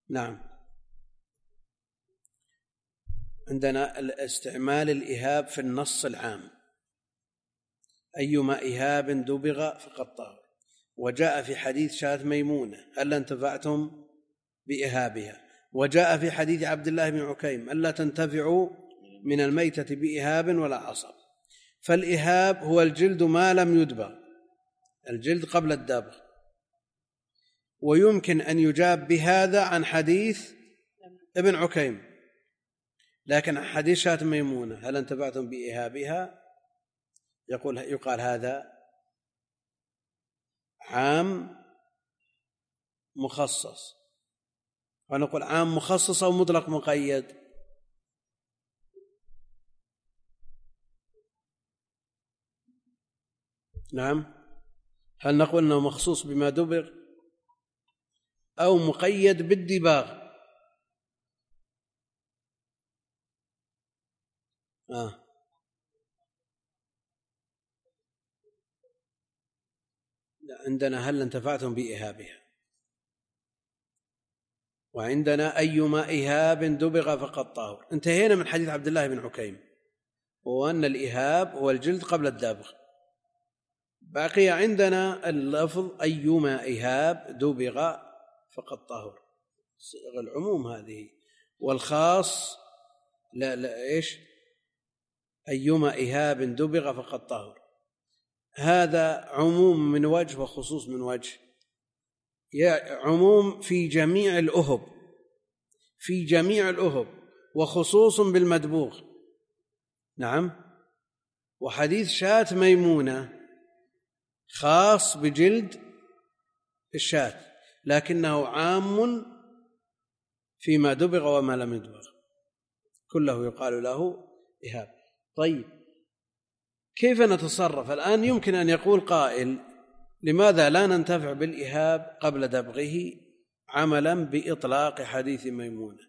نعم. عندنا الاستعمال الإهاب في النص العام، أيما إهاب دبغ فقد طهر. وجاء في حديث شاة ميمونة ألا انتفعتم بإهابها، وجاء في حديث عبد الله بن عكيم ألا تنتفعوا من الميتة بإهاب ولا عصب. فالإهاب هو الجلد ما لم يدبغ، الجلد قبل الدبغ. ويمكن أن يجاب بهذا عن حديث ابن عكيم، لكن حديث شاة ميمونة هل انتفعتم بإهابها يقول يقال هذا عام مخصص، ونقول عام مخصص أو مطلق مقيد. نعم، هل نقول أنه مخصوص بما دبر أو مقيد بالدباغ؟ آه. عندنا هل انتفعتم بإهابها، وعندنا أيما إهاب دبغ فقد طهر. انتهينا من حديث عبد الله بن عكيم، وأن الإهاب هو الجلد قبل الدبغ. بقي عندنا اللفظ أيما إهاب دبغ فقد طهر، صيغ العموم هذه، والخاص لا لا إيش أيما إهاب دبغ فقد طهر. هذا عموم من وجه وخصوص من وجه. عموم في جميع الأهب، في جميع الأهب، وخصوص بالمدبوغ. نعم. وحديث شاة ميمونة خاص بجلد الشاة، لكنه عام فيما دبغ وما لم يدبغ، كله يقال له إهاب. طيب، كيف نتصرف الآن؟ يمكن أن يقول قائل لماذا لا ننتفع بالإهاب قبل دبغه عملا بإطلاق حديث ميمونة؟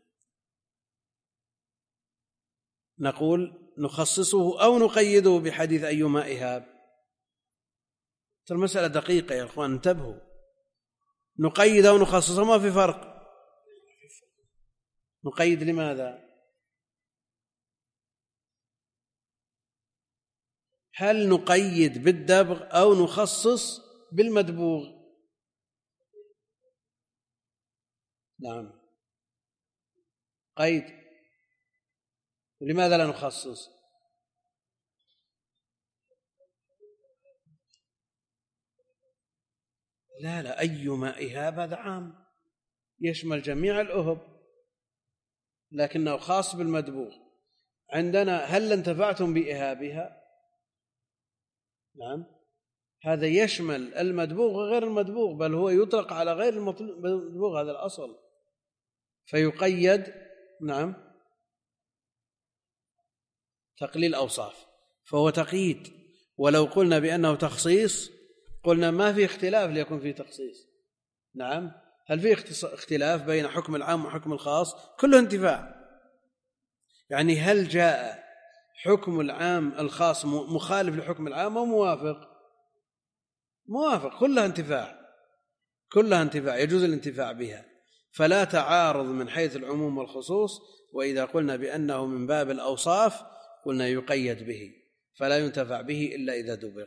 نقول نخصصه أو نقيده بحديث أيما إهاب. المسألة دقيقة يا أخوان، انتبهوا، نقيد أو نخصصه ما في فرق. نقيد لماذا؟ هل نقيد بالدبغ أو نخصص بالمدبوغ؟ نعم، قيد. لماذا لا نخصص؟ لا لا، أيما إهاب هذا عام يشمل جميع الأهب، لكنه خاص بالمدبوغ. عندنا هل انتفعتم بإهابها؟ نعم، هذا يشمل المدبوغ وغير المدبوغ، بل هو يطلق على غير المدبوغ، هذا الأصل، فيقيد. نعم، تقليل أوصاف، فهو تقييد. ولو قلنا بأنه تخصيص قلنا ما في اختلاف ليكون فيه تخصيص. نعم، هل في اختلاف بين حكم العام وحكم الخاص؟ كله انتفاع. يعني هل جاء حكم العام الخاص مخالف لحكم العام أو موافق؟ موافق، كلها انتفاع، كلها انتفاع، يجوز الانتفاع بها، فلا تعارض من حيث العموم والخصوص. وإذا قلنا بأنه من باب الأوصاف قلنا يقيد به، فلا ينتفع به إلا إذا دبر.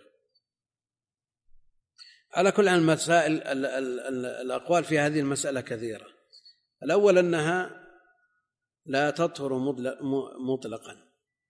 على كل المسائل الأقوال في هذه المسألة كثيرة. الأول أنها لا تطهر مطلقا،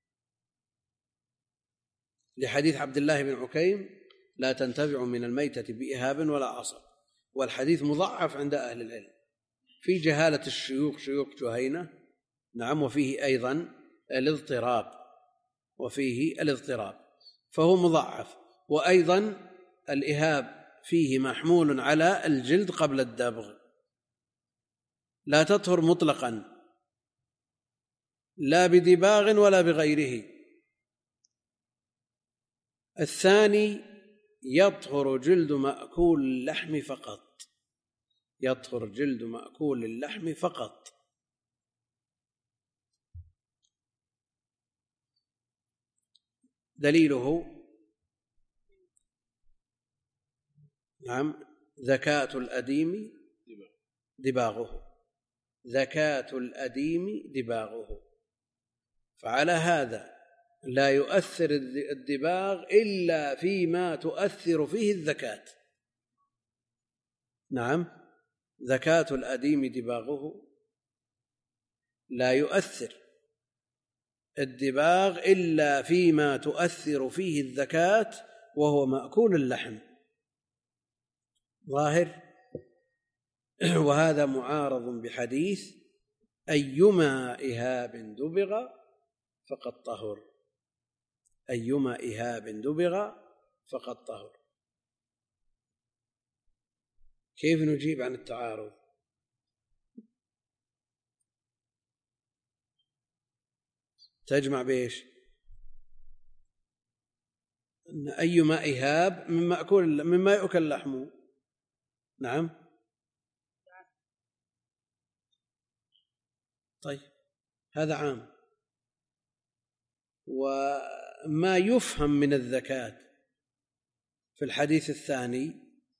لحديث عبد الله بن عكيم لا تنتفع من الميتة بإهاب ولا عصب، والحديث مضعف عند أهل العلم في جهالة الشيوخ شيوخ جهينة. نعم، وفيه أيضا الاضطراب، وفيه الاضطراب فهو مضعف. وأيضا الإهاب فيه محمول على الجلد قبل الدبغ، لا تطهر مطلقا لا بدباغ ولا بغيره. الثاني يطهر جلد مأكول اللحم فقط، يطهر جلد مأكول اللحم فقط. دليله نعم زكاة الأديم دباغه، زكاة الأديم دباغه. فعلى هذا لا يؤثر الدباغ إلا فيما تؤثر فيه الزكاة. نعم، زكاة الأديم دباغه، لا يؤثر الدباغ إلا فيما تؤثر فيه الزكاة وهو مأكول اللحم. ظاهر. وهذا معارض بحديث أيما إهاب دبغ فقد طهر. أيما إهاب دبغ فقد طهر. كيف نجيب عن التعارض؟ تجمع بإيش؟ أن أيما إهاب مما أكل مما يؤكل لحمه. نعم. طيب هذا عام. وما يفهم من الزكاة في الحديث الثاني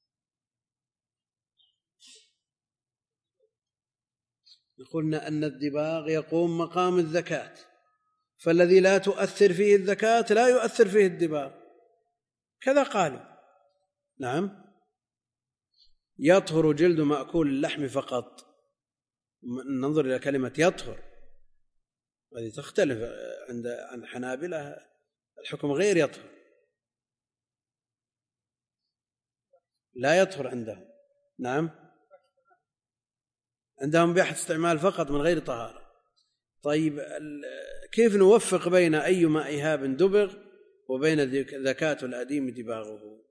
قلنا أن الدباغ يقوم مقام الزكاة، فالذي لا تؤثر فيه الزكاة لا يؤثر فيه الدباغ، كذا قالوا. نعم. يطهر جلد مأكول اللحم فقط. ننظر إلى كلمة يطهر، هذه تختلف عند عن حنابلة، الحكم غير يطهر، لا يطهر عندهم. نعم، عندهم بيحث استعمال فقط من غير طهارة. طيب كيف نوفق بين أيما إهاب دبغ وبين زكاة الأديم دباغه؟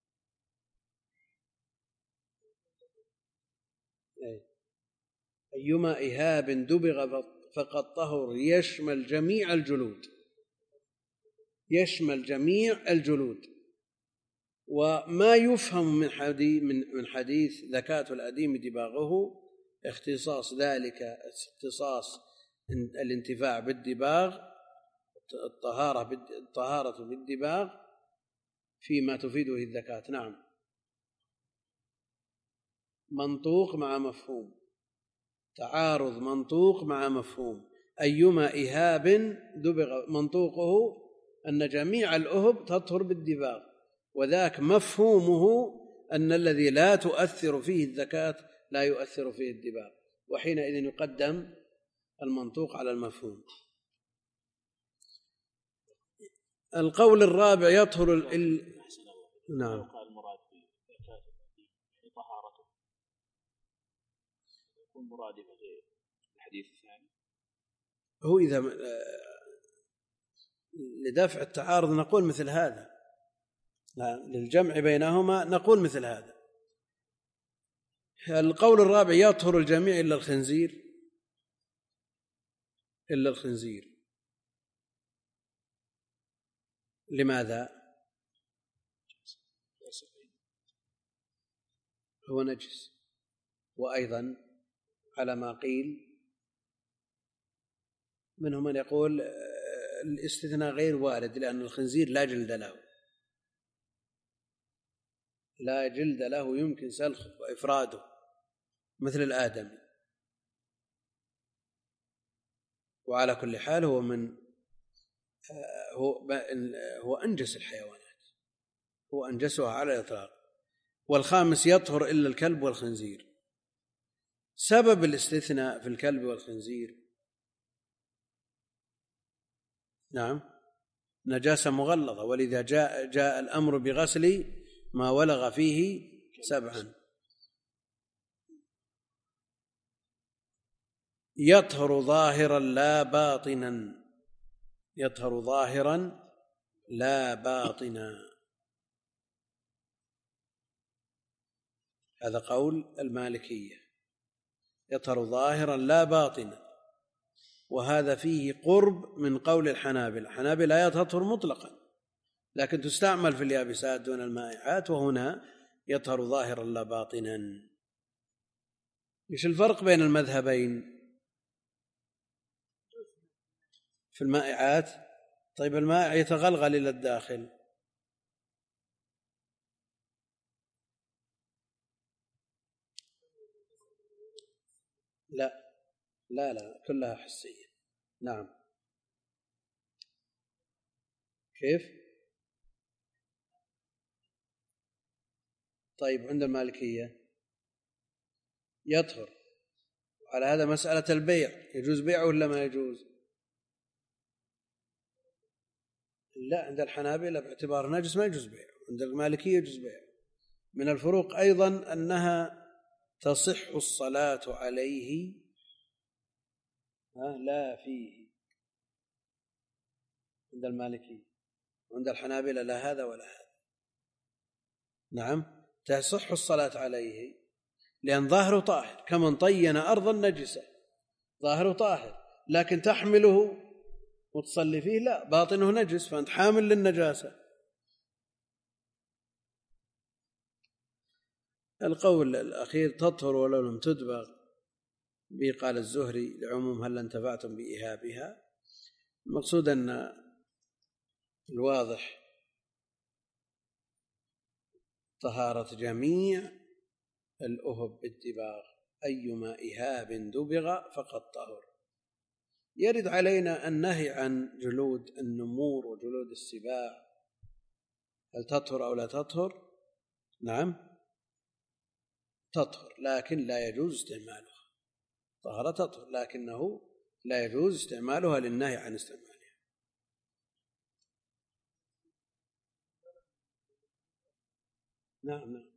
أيما إهاب دبغ فقد طهر يشمل جميع الجلود، يشمل جميع الجلود. وما يفهم من حديث من حديث زكاة الأديم دباغه اختصاص ذلك، اختصاص الانتفاع بالدباغ، الطهارة الطهارة بالدباغ فيما تفيده الزكاة. نعم. منطوق مع مفهوم، تعارض منطوق مع مفهوم. أيما إهاب دبغ منطوقه أن جميع الأهب تطهر بالدباغ، وذاك مفهومه أن الذي لا تؤثر فيه الزكاة لا يؤثر فيه الدباغ، وحينئذ يقدم المنطوق على المفهوم. القول الرابع يطهر ال... نعم. المراد بزكاة طهارته يكون مرادفة للحديث الثاني. هو إذا لدفع التعارض نقول مثل هذا، للجمع بينهما نقول مثل هذا. القول الرابع يطهر الجميع إلا الخنزير، إلا الخنزير. لماذا؟ هو نجس. وأيضا على ما قيل منهم من يقول الاستثناء غير وارد، لأن الخنزير لا جلد له، لا جلد له يمكن سلخه وإفراده مثل الآدمي. وعلى كل حال هو من هو هو أنجس الحيوانات، هو أنجسها على الإطلاق. والخامس يطهر إلا الكلب والخنزير. سبب الاستثناء في الكلب والخنزير نعم نجاسة مغلظة، ولذا جاء جاء الأمر بغسل ما ولغ فيه سبعا. يطهر ظاهرا لا باطنا، يطهر ظاهرا لا باطنا، هذا قول المالكية. يطهر ظاهرا لا باطنا، وهذا فيه قرب من قول الحنابلة. الحنابلة لا تطهر مطلقا، لكن تستعمل في اليابسات دون المائعات، وهنا يطهر ظاهرا لا باطنا. ايش الفرق بين المذهبين في المائعات؟ طيب المائع يتغلغل إلى الداخل، لا لا لا كلها حسية. نعم. كيف؟ طيب عند المالكية يطهر. على هذا مسألة البيع، يجوز بيعه ولا ما يجوز؟ لا، عند الحنابلة باعتبار نجس ما يجوز بيعه، عند المالكية يجوز بيعه. من الفروق أيضا أنها تصح الصلاة عليه لا فيه عند المالكية، وعند الحنابلة لا هذا ولا هذا. نعم، تصح الصلاة عليه لأن ظاهره طاهر، كمن طين أرضا نجسة ظاهره طاهر، لكن تحمله وتصلي فيه لا، باطنه نجس، فأنت حامل للنجاسة. القول الأخير تطهر ولو لم تدبغ، به قال الزهري لعموم هل انتفعتم بإهابها. المقصود أن الواضح طهارة جميع الأهب بالدباغ، أيما إهاب دبغ فقد طهر. يرد علينا النهي عن جلود النمور وجلود السباع، هل تطهر أو لا تطهر؟ نعم تطهر، لكن لا يجوز استعمالها. طهر تطهر لكنه لا يجوز استعمالها للنهي عن استعمالها. نعم نعم،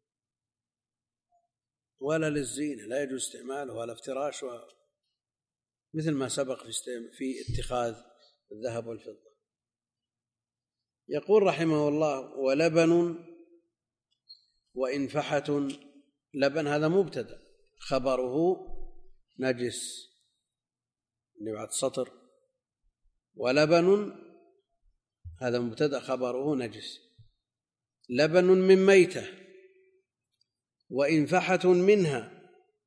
ولا للزينة لا يجوز استعماله ولا افتراشها، مثل ما سبق في اتخاذ الذهب والفضة. يقول رحمه الله: ولبن وإنفحة. لبن هذا مبتدأ، خبره نجس اللي بعد سطر، ولبن هذا مبتدأ خبره نجس. لبن من ميتة وإنفحة منها.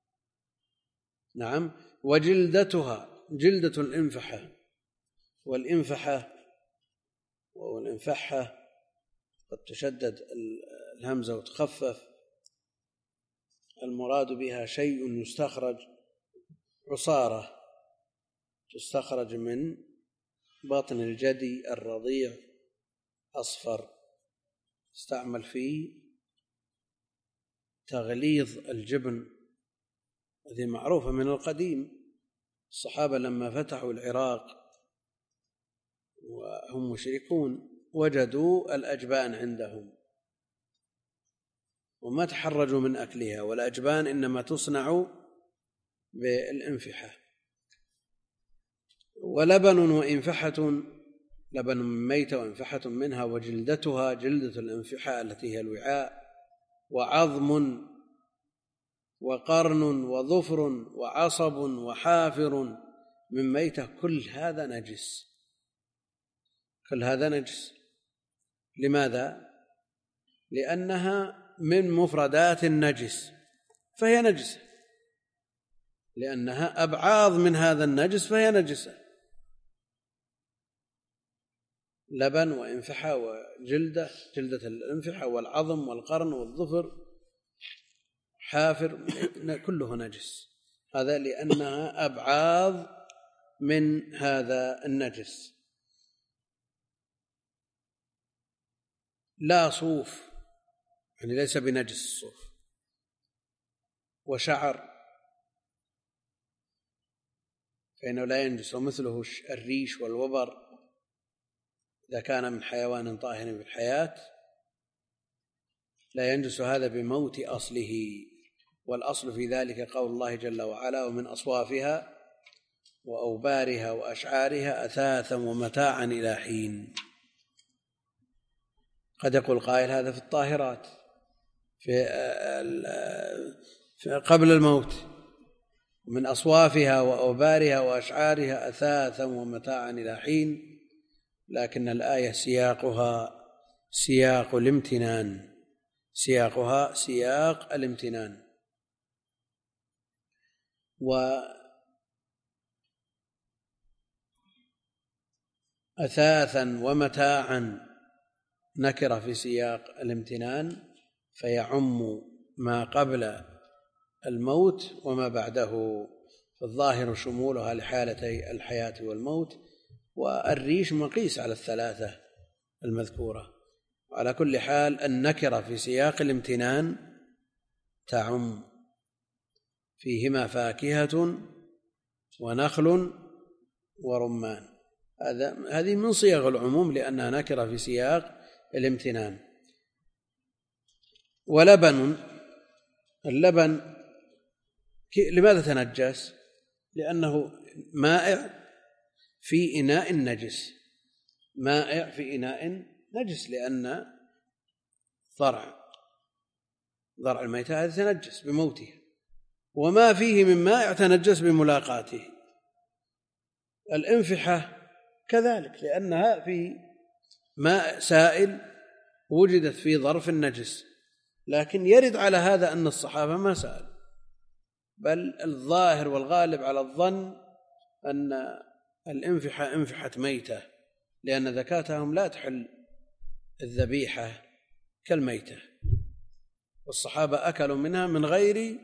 نعم. وجلدتها، جلدة الإنفحة والإنفحة والإنفحة قد تشدد الهمزة وتخفف، المراد بها شيء يستخرج، عصارة تستخرج من باطن الجدي الرضيع أصفر، استعمل فيه تغليظ الجبن، هذه معروفة من القديم. الصحابة لما فتحوا العراق وهم مشركون وجدوا الأجبان عندهم وما تحرجوا من أكلها، والأجبان إنما تصنع بالإنفحة. ولبن وإنفحة، لبن من ميتة وإنفحة منها، وجلدتها جلدة الإنفحة التي هي الوعاء، وعظم وقرن وظفر وعصب وحافر من ميتة، كل هذا نجس، كل هذا نجس. لماذا؟ لأنها من مفردات النجس فهي نجسة، لأنها أبعاض من هذا النجس فهي نجسة. لبن وإنفحة وجلدة، جلدة الإنفحة والعظم والقرن والظفر حافر، كله نجس. هذا لأنها أبعاض من هذا النجس. لا صوف، يعني ليس بنجس الصوف، وشعر فإنه لا ينجس، ومثله الريش والوبر إذا كان من حيوان طاهر في الحياة لا ينجس هذا بموت أصله. والأصل في ذلك قول الله جل وعلا: ومن أصوافها وأوبارها وأشعارها أثاثا ومتاعا إلى حين. قد يقول قائل هذا في الطاهرات في قبل الموت، من أصوافها وأوبارها وأشعارها أثاثا ومتاعا إلى حين، لكن الآية سياقها سياق الامتنان، سياقها سياق الامتنان. وأثاثا ومتاعا نكرة في سياق الامتنان، فيعم ما قبل الموت وما بعده، فالظاهر شمولها لحالتي الحياة والموت، والريش مقيس على الثلاثة المذكورة. وعلى كل حال النكرة في سياق الامتنان تعم، فيهما فاكهة ونخل ورمان، هذا هذه من صيغ العموم لأنها نكرة في سياق الامتنان. ولبن، اللبن لماذا تنجس؟ لأنه مائع في إناء نجس، مائع في إناء نجس، لأن ضرع ضرع الميتة هذا تنجس بموته، وما فيه من مائع تنجس بملاقاته. الانفحة كذلك، لأنها في ماء سائل وجدت في ظرف النجس، لكن يرد على هذا أن الصحابة ما سألوا، بل الظاهر والغالب على الظن أن الانفحة انفحة ميتة، لأن زكاتهم لا تحل الذبيحة كالميتة، والصحابة أكلوا منها من غير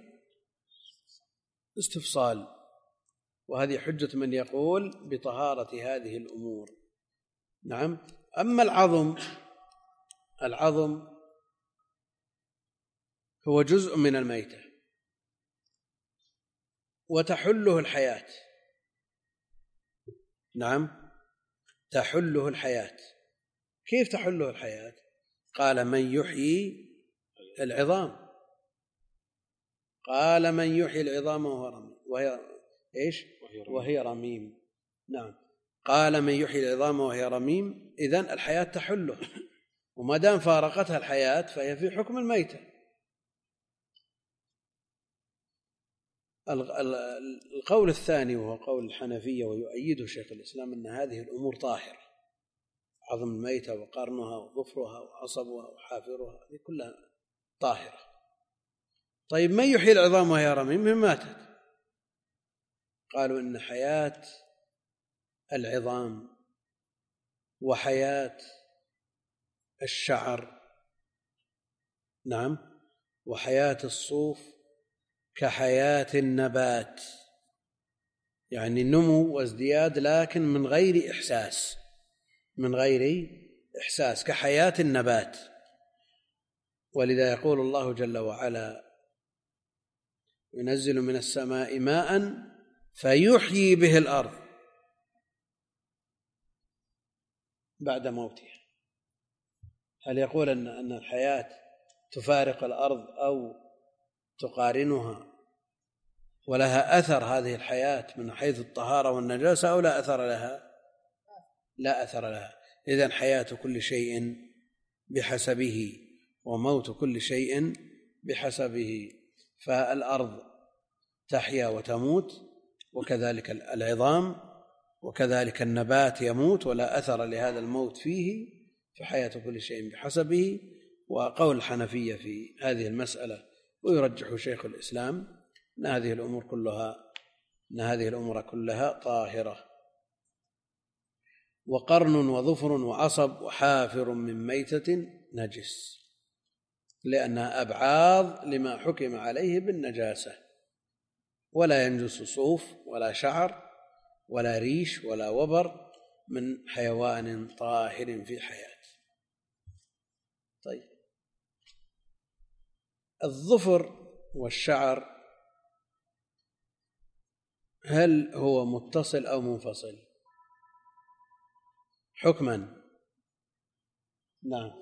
استفصال، وهذه حجة من يقول بطهارة هذه الأمور. نعم. أما العظم، العظم هو جزء من الميتة وتحله الحياة. نعم، تحله الحياة. كيف تحله الحياة؟ قال من يحيي العظام، قال من يحيي العظام وهو رميم، وهي إيش؟ وهي رميم. نعم، قال من يحيي العظام وهي رميم، إذن الحياة تحله، وما دام فارقتها الحياة فهي في حكم الميتة. القول الثاني وهو قول الحنفية ويؤيده شيخ الإسلام أن هذه الأمور طاهرة، عظم الميتة وقرنها وظفرها وعصبها وحافرها هذه كلها طاهرة. طيب من يحيي العظام وهي رميم؟ من ماتت. قالوا إن حياة العظام وحياة الشعر، نعم، وحياة الصوف كحياة النبات، يعني نمو وازدياد لكن من غير إحساس، من غير إحساس كحياة النبات. ولذا يقول الله جل وعلا ينزل من السماء ماء فيحيي به الأرض بعد موتها. هل يقول أن أن الحياة تفارق الأرض أو تقارنها ولها أثر هذه الحياة من حيث الطهارة والنجاسة، أو لا أثر لها؟ لا أثر لها. إذن حياة كل شيء بحسبه وموت كل شيء بحسبه، فالأرض تحيا وتموت، وكذلك العظام، وكذلك النبات يموت ولا أثر لهذا الموت فيه، فحياة كل شيء بحسبه. وقول الحنفية في هذه المسألة ويرجح شيخ الإسلام أن هذه الأمور كلها أن هذه الأمور كلها طاهرة. وقرن وظفر وعصب وحافر من ميتة نجس، لأنها أبعاض لما حكم عليه بالنجاسة، ولا ينجس صوف ولا شعر ولا ريش ولا وبر من حيوان طاهر في حياة. طيب، الظفر والشعر هل هو متصل أو منفصل حكما؟ نعم.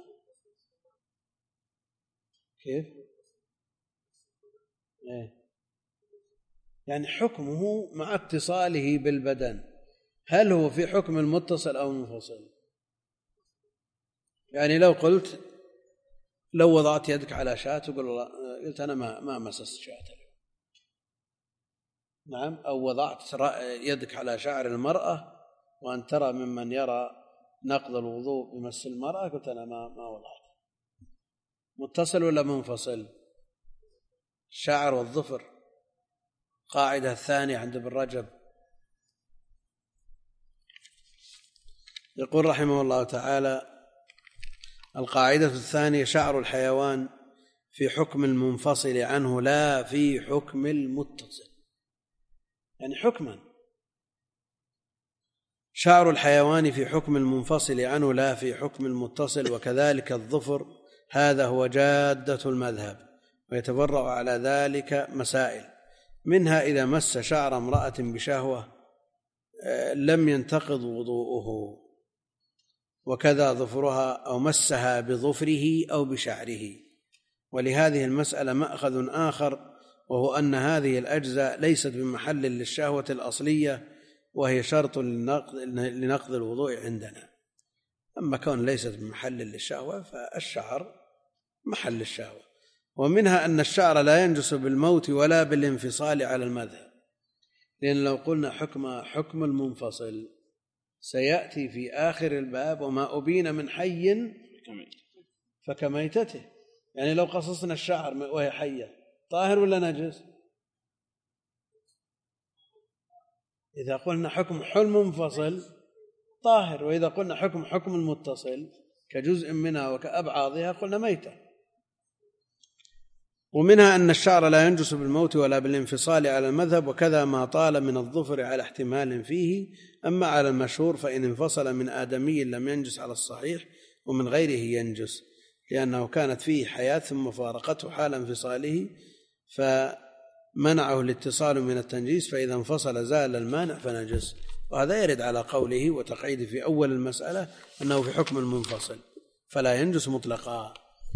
كيف؟ إيه؟ يعني حكمه مع اتصاله بالبدن، هل هو في حكم المتصل أو منفصل؟ يعني لو قلت لو وضعت يدك على شاة تقول قلت أنا ما ما مسست شاة، نعم، أو وضعت يدك على شعر المرأة وأن ترى ممن يرى نقض الوضوء بمس المرأة قلت أنا ما ما وضعت. متصل ولا منفصل؟ الشعر والظفر. قاعدة الثانية عند ابن رجب يقول رحمه الله تعالى: القاعدة الثانية: شعر الحيوان في حكم المنفصل عنه لا في حكم المتصل. يعني حكما. شعر الحيوان في حكم المنفصل عنه لا في حكم المتصل، وكذلك الظفر، هذا هو جادة المذهب، ويتبرع على ذلك مسائل، منها إذا مس شعر امرأة بشهوة لم ينتقض وضوءه، وكذا ظفرها أو مسها بظفره أو بشعره. ولهذه المسألة مأخذ آخر، وهو أن هذه الأجزاء ليست بمحل للشهوة الأصلية، وهي شرط لنقض الوضوء عندنا. أما كون ليست بمحل للشهوة فالشعر محل الشهوة. ومنها أن الشعر لا ينجس بالموت ولا بالانفصال على المذهب، لأن لو قلنا حكم حكم المنفصل سيأتي في آخر الباب وما أبين من حي فكميتته. يعني لو قصصنا الشعر وهي حية طاهر ولا نجس؟ إذا قلنا حكم حلم منفصل طاهر، وإذا قلنا حكم حكم المتصل كجزء منها وكأبعاضها قلنا ميتة. ومنها أن الشعر لا ينجس بالموت ولا بالانفصال على المذهب، وكذا ما طال من الظفر على احتمال فيه. أما على المشهور فإن انفصل من آدمي لم ينجس على الصحيح، ومن غيره ينجس، لأنه كانت فيه حياة ثم فارقته حال انفصاله فمنعه الاتصال من التنجيس، فإذا انفصل زال المانع فنجس. وهذا يرد على قوله وتقعيد في أول المسألة أنه في حكم المنفصل فلا ينجس مطلقا.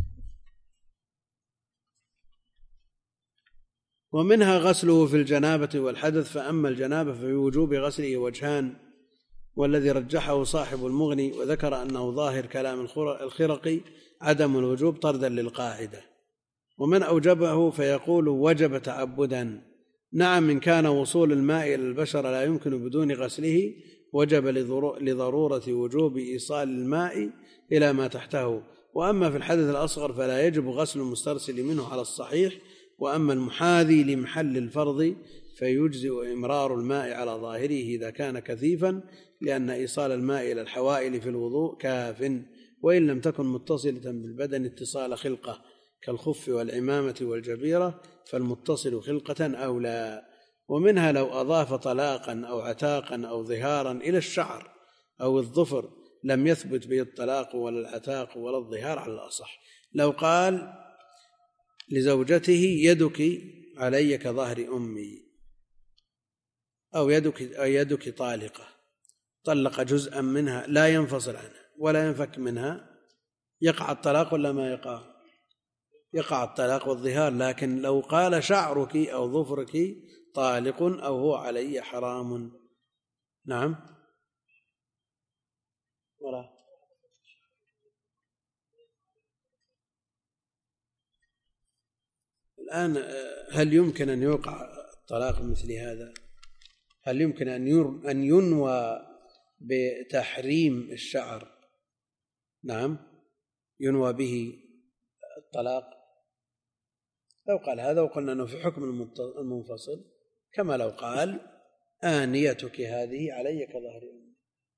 ومنها غسله في الجنابة والحدث. فأما الجنابة ففي وجوب غسله وجهان، والذي رجحه صاحب المغني وذكر أنه ظاهر كلام الخرقي عدم الوجوب طردا للقاعدة. ومن أوجبه فيقول وجب تعبدا. نعم، إن كان وصول الماء إلى البشرة لا يمكن بدون غسله وجب لضرورة وجوب إيصال الماء إلى ما تحته. وأما في الحدث الأصغر فلا يجب غسل المسترسل منه على الصحيح. وأما المحاذي لمحل الفرض فيجزئ إمرار الماء على ظاهره إذا كان كثيفا، لأن إيصال الماء إلى الحوائل في الوضوء كاف، وإن لم تكن متصلة بالبدن اتصال خلقة كالخف والعمامة والجبيرة فالمتصل خلقة أولى. ومنها لو أضاف طلاقا أو عتاقا أو ظهارا إلى الشعر أو الظفر لم يثبت به الطلاق ولا العتاق ولا الظهار على الأصح. لو قال لزوجته يدك علي كظهر أمي، أو يدك, أو يدك طالقة، طلق جزءا منها لا ينفصل عنها ولا ينفك منها، يقع الطلاق ولا ما يقع؟ يقع الطلاق والظهار. لكن لو قال شعرك أو ظفرك طالق أو هو علي حرام، نعم ولا الآن هل يمكن أن يوقع الطلاق مثل هذا؟ هل يمكن أن ينوى بتحريم الشعر؟ نعم، ينوى به الطلاق. لو قال هذا وقلنا أنه في حكم المنفصل، كما لو قال آنيتك هذه علي كظهر أمي.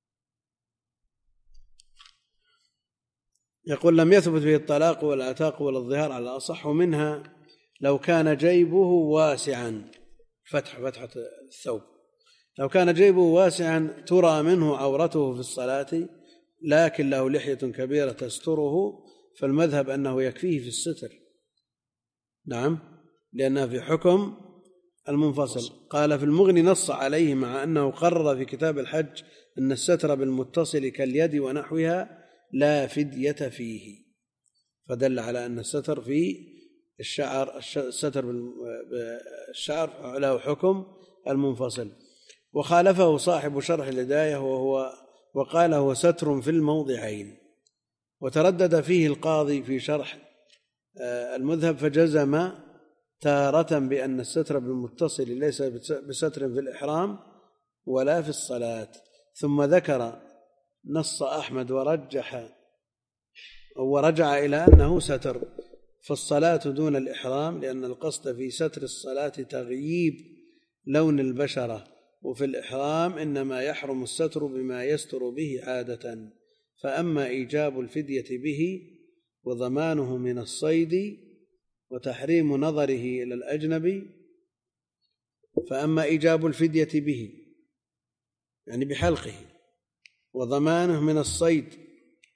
يقول لم يثبت به الطلاق ولا العتاق ولا الظهار على الأصح. ومنها لو كان جيبه واسعا، فتح فتحة الثوب، لو كان جيبه واسعا ترى منه عورته في الصلاة لكن له لحية كبيرة تستره، فالمذهب أنه يكفيه في الستر. نعم، لأنها في حكم المنفصل. قال في المغني نص عليه مع أنه قرر في كتاب الحج أن الستر بالمتصل كاليد ونحوها لا فدية فيه، فدل على أن الستر في الشعر الستر بالشعر له حكم المنفصل. وخالفه صاحب شرح الهداية وهو وقال هو ستر في الموضعين. وتردد فيه القاضي في شرح المذهب فجزم تارة بأن الستر بالمتصل ليس بستر في الإحرام ولا في الصلاة، ثم ذكر نص أحمد ورجح ورجع إلى أنه ستر في الصلاة دون الإحرام، لأن القصد في ستر الصلاة تغييب لون البشرة، وفي الإحرام إنما يحرم الستر بما يستر به عادة. فأما إيجاب الفدية به وضمانه من الصيد وتحريم نظره إلى الأجنبي فأما إيجاب الفدية به يعني بحلقه وضمانه من الصيد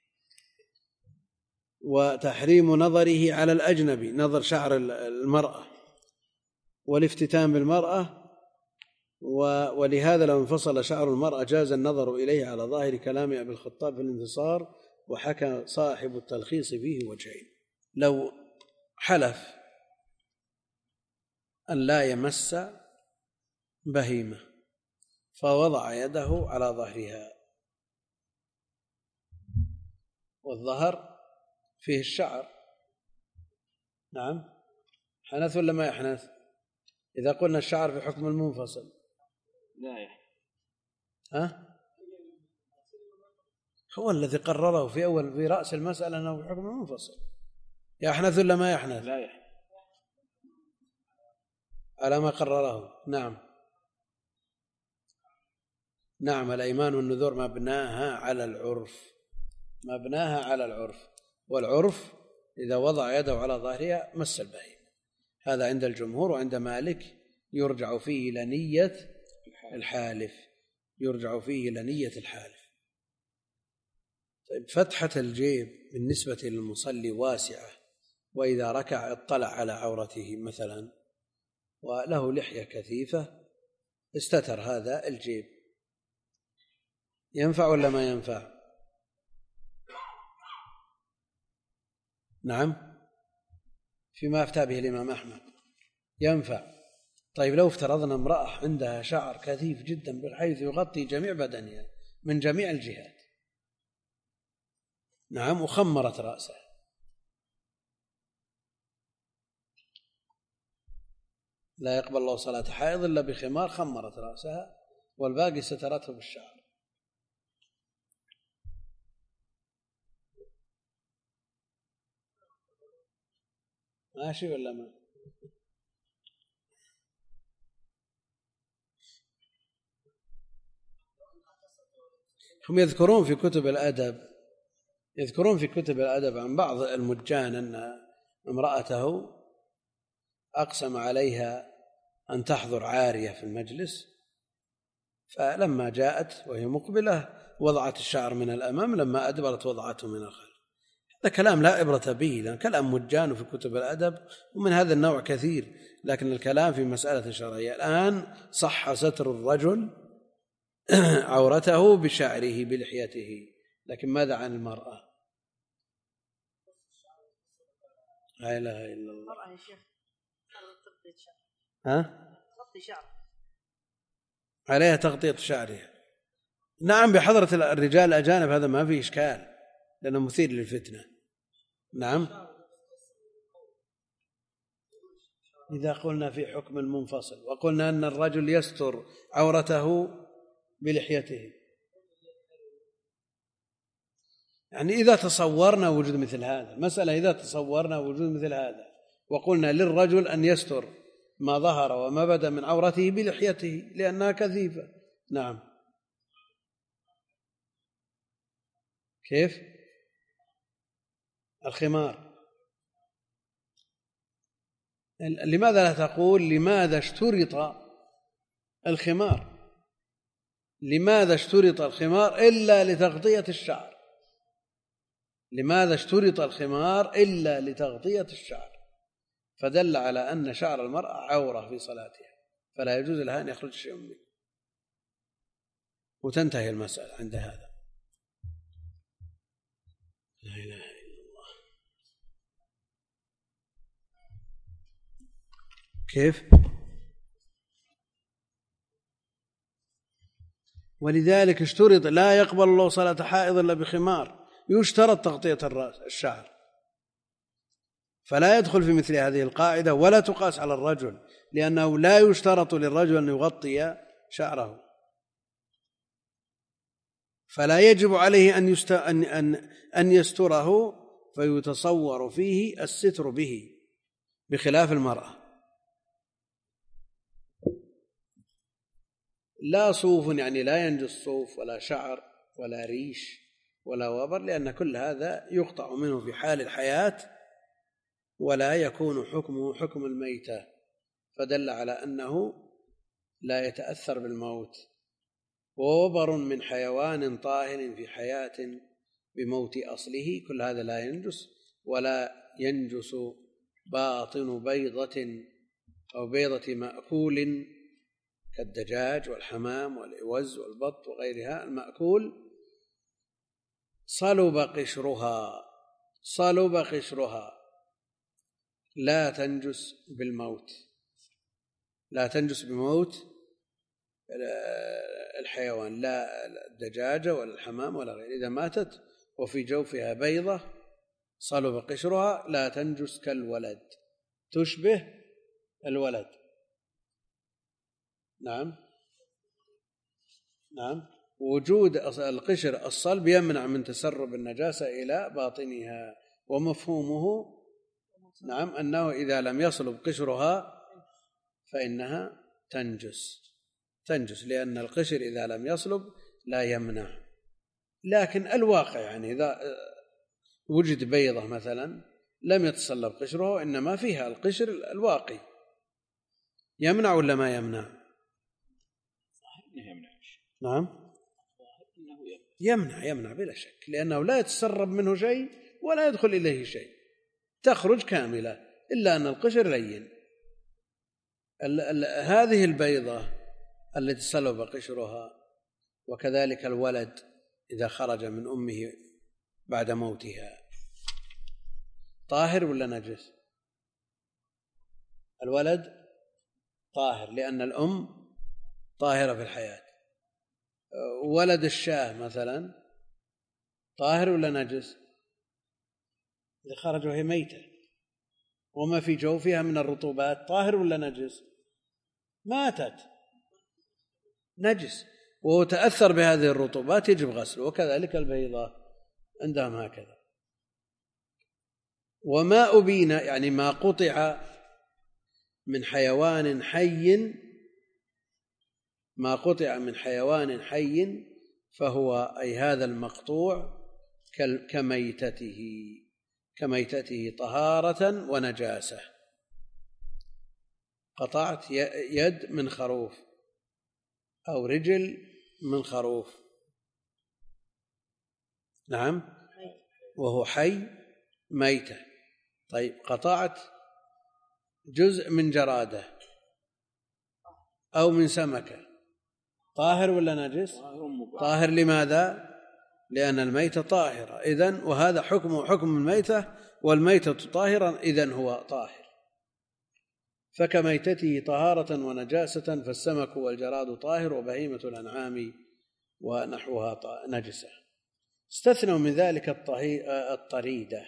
وتحريم نظره على الأجنبي نظر شعر المرأة والافتتان بالمرأة، ولهذا لو انفصل شعر المرأة جاز النظر إليه على ظاهر كلام أبي الخطاب في الانتصار، وحكى صاحب التلخيص فيه وجهين. لو حلف أن لا يمس بهيمة فوضع يده على ظهرها، والظهر فيه الشعر، نعم، حنث ولا ما يحنث؟ إذا قلنا الشعر في حكم المنفصل لا يحنث. ها؟ هو الذي قرره في أول في رأس المسألة أنه في حكم المنفصل. يحنث ولا ما يحنث؟ لا يحنث على ما قرره. نعم نعم الأيمان والنذور مبناها على العرف، مبناها على العرف، والعرف إذا وضع يده على ظهرها مس البهيمة. هذا عند الجمهور، وعند مالك يرجع فيه إلى نية الحالف، يرجع فيه إلى نية الحالف. طيب، فتحة الجيب بالنسبة للمصلي واسعة، وإذا ركع اطلع على عورته مثلا وله لحية كثيفة استتر هذا الجيب، ينفع ولا ما ينفع؟ نعم، فيما أفتى به الإمام أحمد ينفع. طيب، لو افترضنا امرأة عندها شعر كثيف جدا بحيث يغطي جميع بدنها من جميع الجهات، نعم، وخمرت رأسها، لا يقبل الله صلاة حائض إلا بخمار، خمرت رأسها والباقي سترته بالشعر، ماشي ولا ما؟ هم يذكرون في كتب الأدب يذكرون في كتب الأدب عن بعض المجان أن امرأته أقسم عليها أن تحضر عارية في المجلس، فلما جاءت وهي مقبلة وضعت الشعر من الأمام، لما أدبرت وضعته من الخلف. هذا كلام لا عبرة به، لأن كلام مجان في كتب الأدب ومن هذا النوع كثير، لكن الكلام في مسألة شرعية. الآن صح ستر الرجل عورته بشعره بلحيته، لكن ماذا عن المرأة؟ لا إله إلا الله. المرأة يا شيخ تغطي شعر، ها؟ تغطي شعر، عليها تغطية شعرها، نعم، بحضرة الرجال الأجانب هذا ما فيه إشكال لأنه مثير للفتنة. نعم، إذا قلنا في حكم المنفصل وقلنا أن الرجل يستر عورته بلحيته، يعني إذا تصورنا وجود مثل هذا مسألة إذا تصورنا وجود مثل هذا وقلنا للرجل أن يستر ما ظهر وما بدا من عورته بلحيته لأنها كثيفة، نعم، كيف؟ الخمار. لماذا لا تقول لماذا اشترط الخمار؟ لماذا اشترط الخمار إلا لتغطية الشعر؟ لماذا اشترط الخمار إلا لتغطية الشعر؟ فدل على أن شعر المرأة عورة في صلاتها، فلا يجوز لها أن يخرج شيء منه، وتنتهي المسألة عند هذا. لا إله إلا الله. كيف؟ ولذلك اشترط لا يقبل الله صلاة حائض إلا بخمار، يشترط تغطية الرأس الشعر، فلا يدخل في مثل هذه القاعدة ولا تقاس على الرجل، لأنه لا يشترط للرجل أن يغطي شعره، فلا يجب عليه أن, يست... أن... أن... أن يستره فيتصور فيه الستر به، بخلاف المرأة. لا صوف، يعني لا ينجس صوف ولا شعر ولا ريش ولا وبر، لأن كل هذا يقطع منه في حال الحياة ولا يكون حكمه حكم الميتة، فدل على أنه لا يتأثر بالموت، ووبر من حيوان طاهر في حياة بموت أصله، كل هذا لا ينجس. ولا ينجس باطن بيضة أو بيضة مأكول كالدجاج والحمام والإوز والبط وغيرها المأكول، صلب قشرها صلب قشرها لا تنجس بالموت، لا تنجس بموت الحيوان، لا الدجاجة ولا الحمام ولا غيره. إذا ماتت وفي جوفها بيضة صلب قشرها لا تنجس كالولد، تشبه الولد. نعم نعم وجود القشر الصلب يمنع من تسرب النجاسة إلى باطنها، ومفهومه نعم أنه إذا لم يصلب قشرها فإنها تنجس تنجس لأن القشر إذا لم يصلب لا يمنع. لكن الواقع يعني إذا وجد بيضة مثلا لم يتصلب قشرها إنما فيها القشر الواقي، يمنع ولا ما يمنع؟ نعم يمنع يمنع بلا شك، لأنه لا يتسرب منه شيء ولا يدخل إليه شيء، تخرج كاملة إلا أن القشر لين. ال ال هذه البيضة التي صلب قشرها وكذلك الولد إذا خرج من أمه بعد موتها طاهر ولا نجس؟ الولد طاهر لأن الأم طاهرة في الحياة. ولد الشاه مثلا طاهر ولا نجس؟ إذا خرج وهي ميتة وما في جوفها من الرطوبات طاهر ولا نجس؟ ماتت نجس وتأثر بهذه الرطوبات يجب غسله، وكذلك البيضة عندهم هكذا. وما أبين يعني ما قطع من حيوان حي ما قطع من حيوان حي فهو أي هذا المقطوع كميتته كميتته طهارة ونجاسة. قطعت يد من خروف أو رجل من خروف نعم وهو حي ميتة. طيب قطعت جزء من جرادة أو من سمكة طاهر ولا نجس؟ طاهر. لماذا؟ لأن الميتة طاهرة إذن، وهذا حكم حكم الميتة، والميتة طاهرة إذن هو طاهر. فكميتته طهارة ونجاسة فالسمك والجراد طاهر وبهيمة الأنعام ونحوها نجسة. استثنوا من ذلك الطريدة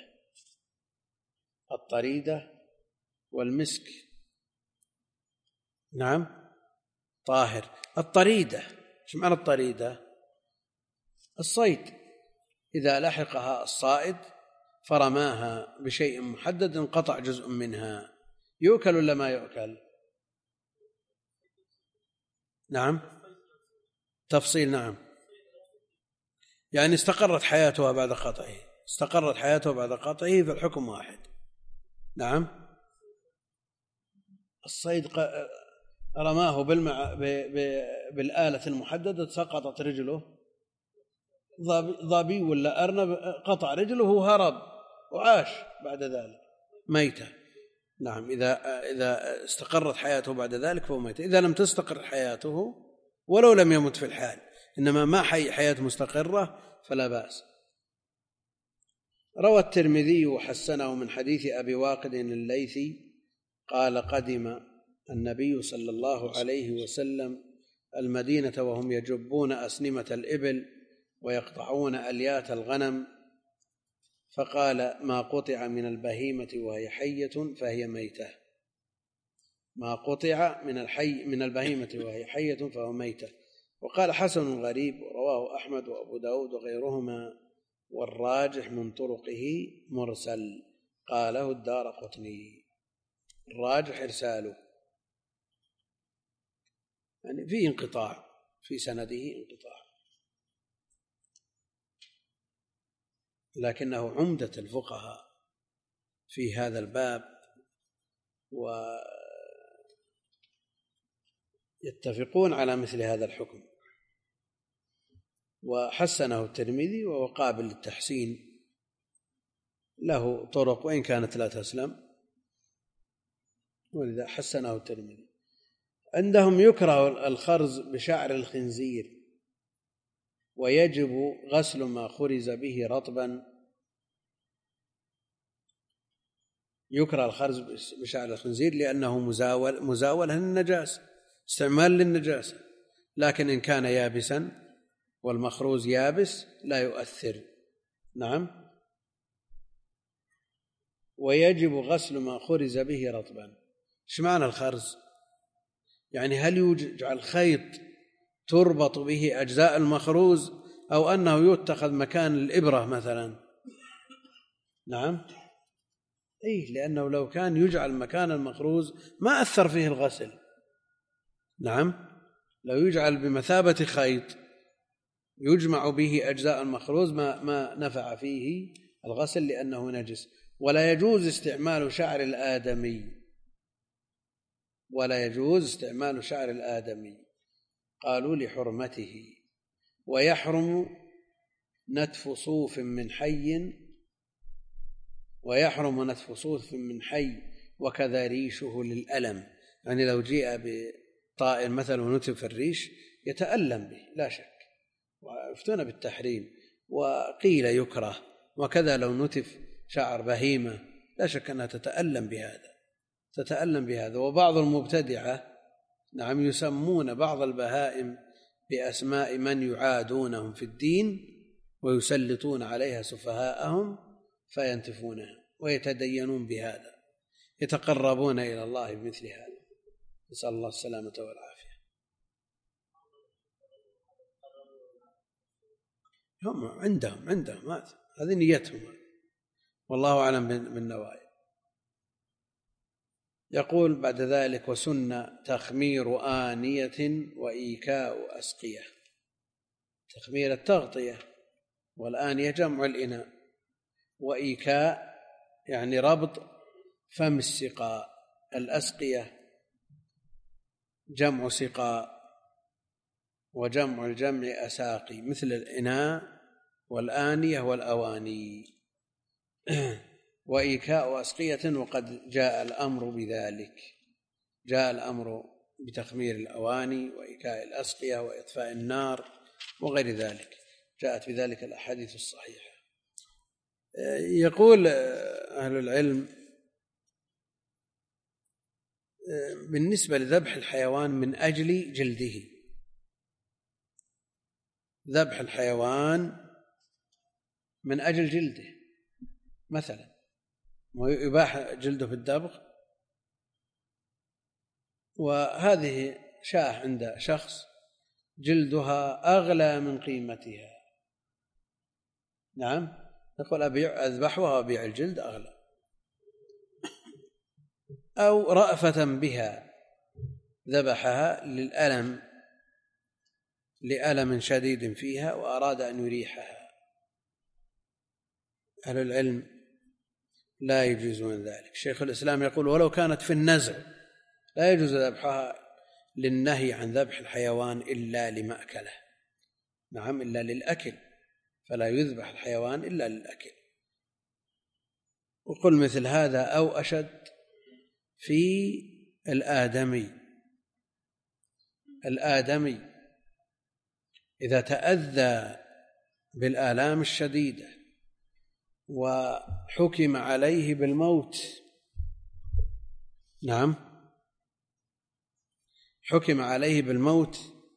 الطريدة والمسك نعم طاهر. الطريدة ايش معنى الطريدة؟ الصيد إذا لحقها الصائد فرماها بشيء محدد انقطع جزء منها، يؤكل ولا ما يؤكل؟ نعم تفصيل نعم يعني استقرت حياتها بعد قطعه استقرت حياته بعد قطعه فالحكم واحد. نعم الصيد رماه بالمع... ب... ب... بالآلة المحددة سقطت رجله، ظبي ولا أرنب قطع رجله وهرب وعاش بعد ذلك ميتة. نعم إذا إذا استقرت حياته بعد ذلك فهو ميت. إذا لم تستقر حياته ولو لم يمت في الحال إنما ما حي حياة مستقرة فلا بأس. روى الترمذي وحسنه من حديث أبي واقد الليثي قال قدم النبي صلى الله عليه وسلم المدينة وهم يجبون أسنمة الإبل ويقطعون أليات الغنم، فقال ما قطع من البهيمة وهي حية فهي ميتة ما قطع من الحي من البهيمة وهي حية فهو ميتة. وقال حسن غريب رواه أحمد وأبو داود وغيرهما والراجح من طرقه مرسل، قاله الدارقطني. الراجح إرساله يعني فيه انقطاع في سنده انقطاع، لكنه عمدة الفقهاء في هذا الباب يتفقون على مثل هذا الحكم، وحسنه الترمذي وهو قابل للتحسين، له طرق وإن كانت لا تسلم، ولذا حسنه الترمذي. عندهم يكره الخرز بشعر الخنزير، ويجب غسل ما خرز به رطبا. يكره الخرز بشعر الخنزير لأنه مزاول مزاولة للنجاسة، استعمال للنجاسة، لكن إن كان يابسا والمخروز يابس لا يؤثر. نعم. ويجب غسل ما خرز به رطبا. ايش معنى الخرز؟ يعني هل يجعل خيط تربط به أجزاء المخروز، أو أنه يتخذ مكان الإبرة مثلا؟ نعم، إيه، لأنه لو كان يجعل مكان المخروز ما أثر فيه الغسل. نعم، لو يجعل بمثابة خيط يجمع به أجزاء المخروز ما, ما نفع فيه الغسل لأنه نجس. ولا يجوز استعمال شعر الآدمي، ولا يجوز استعمال شعر الآدمي، قالوا لحرمته. ويحرم نتف صوف من حي، ويحرم نتف صوف من حي وكذا ريشه للألم. يعني لو جيء بطائر مثلا ونتف الريش يتألم به لا شك، ويفتون بالتحريم. وقيل يكره، وكذا لو نتف شعر بهيمة لا شك أنها تتألم بهذا تتألم بهذا. وبعض المبتدعة نعم يسمون بعض البهائم بأسماء من يعادونهم في الدين ويسلطون عليها سفهاءهم فينتفونها ويتدينون بهذا، يتقربون إلى الله بمثل هذا. نسأل الله السلامة والعافية. هم عندهم عندهم هذه نيتهم، والله أعلم بالنوايا. يقول بعد ذلك: وسن تخمير آنية وإيكاء أسقية. تخمير التغطية، والآنية جمع الإناء، وإيكاء يعني ربط فم السقاء. الأسقية جمع سقاء، وجمع الجمع أساقي، مثل الإناء والآنية والأواني. وإيكاء أسقية، وقد جاء الأمر بذلك، جاء الأمر بتخمير الأواني وإيكاء الأسقية وإطفاء النار وغير ذلك، جاءت بذلك الأحاديث الصحيحة. يقول أهل العلم بالنسبة لذبح الحيوان من أجل جلده، ذبح الحيوان من أجل جلده مثلا، ويباح جلده في الدبغ، وهذه شاة عند شخص جلدها أغلى من قيمتها، نعم، يقول أبيع أذبحها وأبيع الجلد أغلى. أو رأفة بها ذبحها للألم لألم شديد فيها وأراد أن يريحها. أهل العلم لا يجوزون ذلك. شيخ الإسلام يقول: ولو كانت في النزع لا يجوز ذبحها للنهي عن ذبح الحيوان إلا لمأكله، نعم، إلا للأكل، فلا يذبح الحيوان إلا للأكل. وقل مثل هذا أو أشد في الآدمي. الآدمي إذا تأذى بالآلام الشديدة وحكم عليه بالموت، نعم، حكم عليه بالموت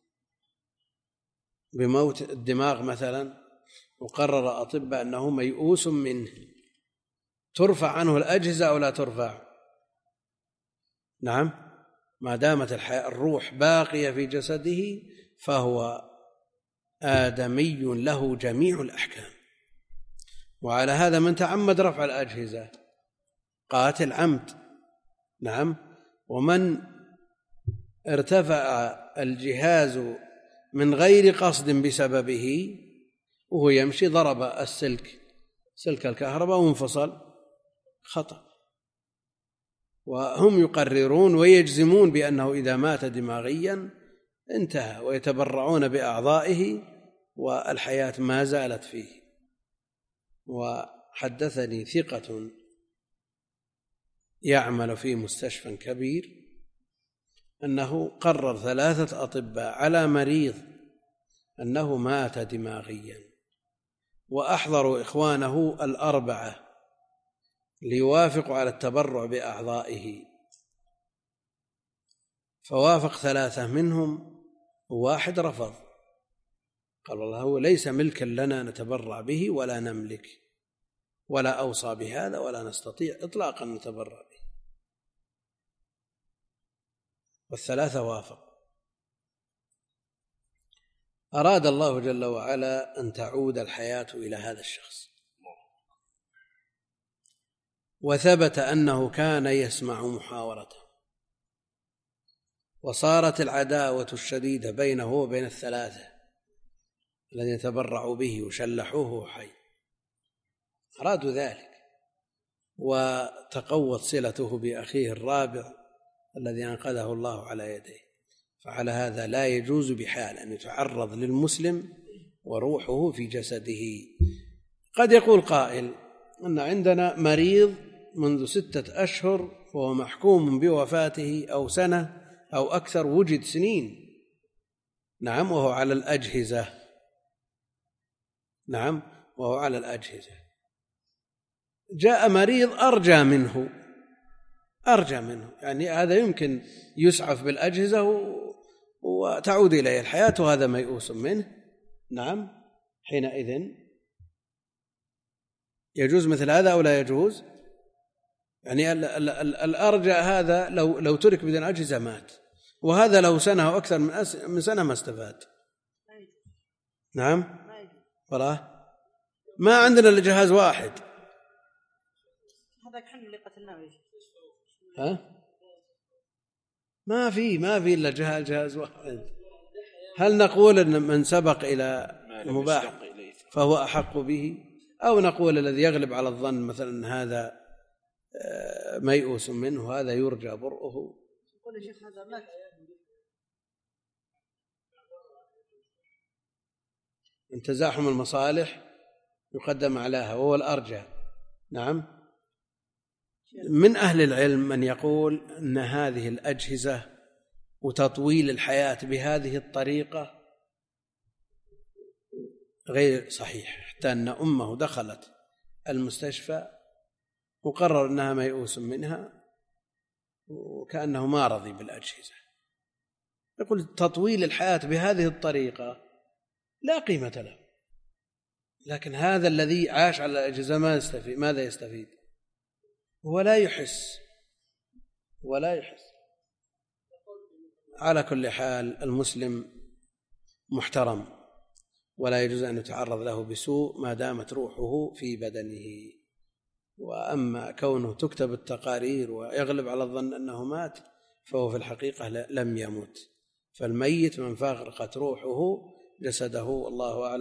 بموت الدماغ مثلا، وقرر أطباء أنه ميؤوس منه، ترفع عنه الأجهزة أو لا ترفع؟ نعم، ما دامت الروح باقية في جسده فهو آدمي له جميع الأحكام. وعلى هذا من تعمد رفع الأجهزة قاتل عمد، نعم. ومن ارتفع الجهاز من غير قصد بسببه وهو يمشي ضرب السلك سلك الكهرباء وانفصل، خطأ. وهم يقررون ويجزمون بأنه إذا مات دماغيا انتهى، ويتبرعون بأعضائه والحياة ما زالت فيه. وحدثني ثقة يعمل في مستشفى كبير أنه قرر ثلاثة أطباء على مريض أنه مات دماغيا، وأحضروا إخوانه الأربعة ليوافقوا على التبرع بأعضائه، فوافق ثلاثة منهم وواحد رفض، قال والله هو ليس ملكا لنا نتبرع به ولا نملك ولا أوصى بهذا ولا نستطيع إطلاقا نتبرع به، والثلاثة وافق. أراد الله جل وعلا أن تعود الحياة إلى هذا الشخص، وثبت أنه كان يسمع محاورته، وصارت العداوة الشديدة بينه وبين الثلاثة الذين تبرعوا به وشلحوه حي، أرادوا ذلك، وتقوت صلته بأخيه الرابع الذي أنقذه الله على يديه. فعلى هذا لا يجوز بحال أن يتعرض للمسلم وروحه في جسده. قد يقول قائل أن عندنا مريض منذ ستة أشهر وهو محكوم بوفاته أو سنة أو أكثر، وجد سنين، نعم، وهو على الأجهزة، نعم وهو على الأجهزة. جاء مريض أرجى منه أرجى منه يعني هذا يمكن يسعف بالأجهزة وتعود إليه الحياة، وهذا ميؤوس منه، نعم، حينئذ يجوز مثل هذا أو لا يجوز؟ يعني الأرجى هذا لو لو ترك بدون أجهزة مات، وهذا لو سنة أو أكثر من سنة ما استفاد. نعم، ولا ما عندنا إلا جهاز واحد. هذاك حنا اللي قتلناه. ها ما في ما في إلا جهاز جهاز واحد. هل نقول أن من سبق إلى المباح فهو أحق به، أو نقول الذي يغلب على الظن مثلا هذا ميؤوس منه هذا يرجى برؤه؟ يقول يا شيخ هذا مات. من تزاحم المصالح يقدم عليها وهو الأرجى. نعم، من أهل العلم من يقول أن هذه الأجهزة وتطويل الحياة بهذه الطريقة غير صحيح، حتى أن أمه دخلت المستشفى وقرر أنها ميؤوس منها وكأنه ما رضي بالأجهزة. يقول تطويل الحياة بهذه الطريقة لا قيمة له، لكن هذا الذي عاش على الأجهزة ما يستفيد. ماذا يستفيد؟ ولا يحس ولا يحس. على كل حال المسلم محترم ولا يجوز أن يتعرض له بسوء ما دامت روحه في بدنه. وأما كونه تكتب التقارير ويغلب على الظن أنه مات فهو في الحقيقة لم يمت، فالميت من فارقت روحه جسده، والله أعلم.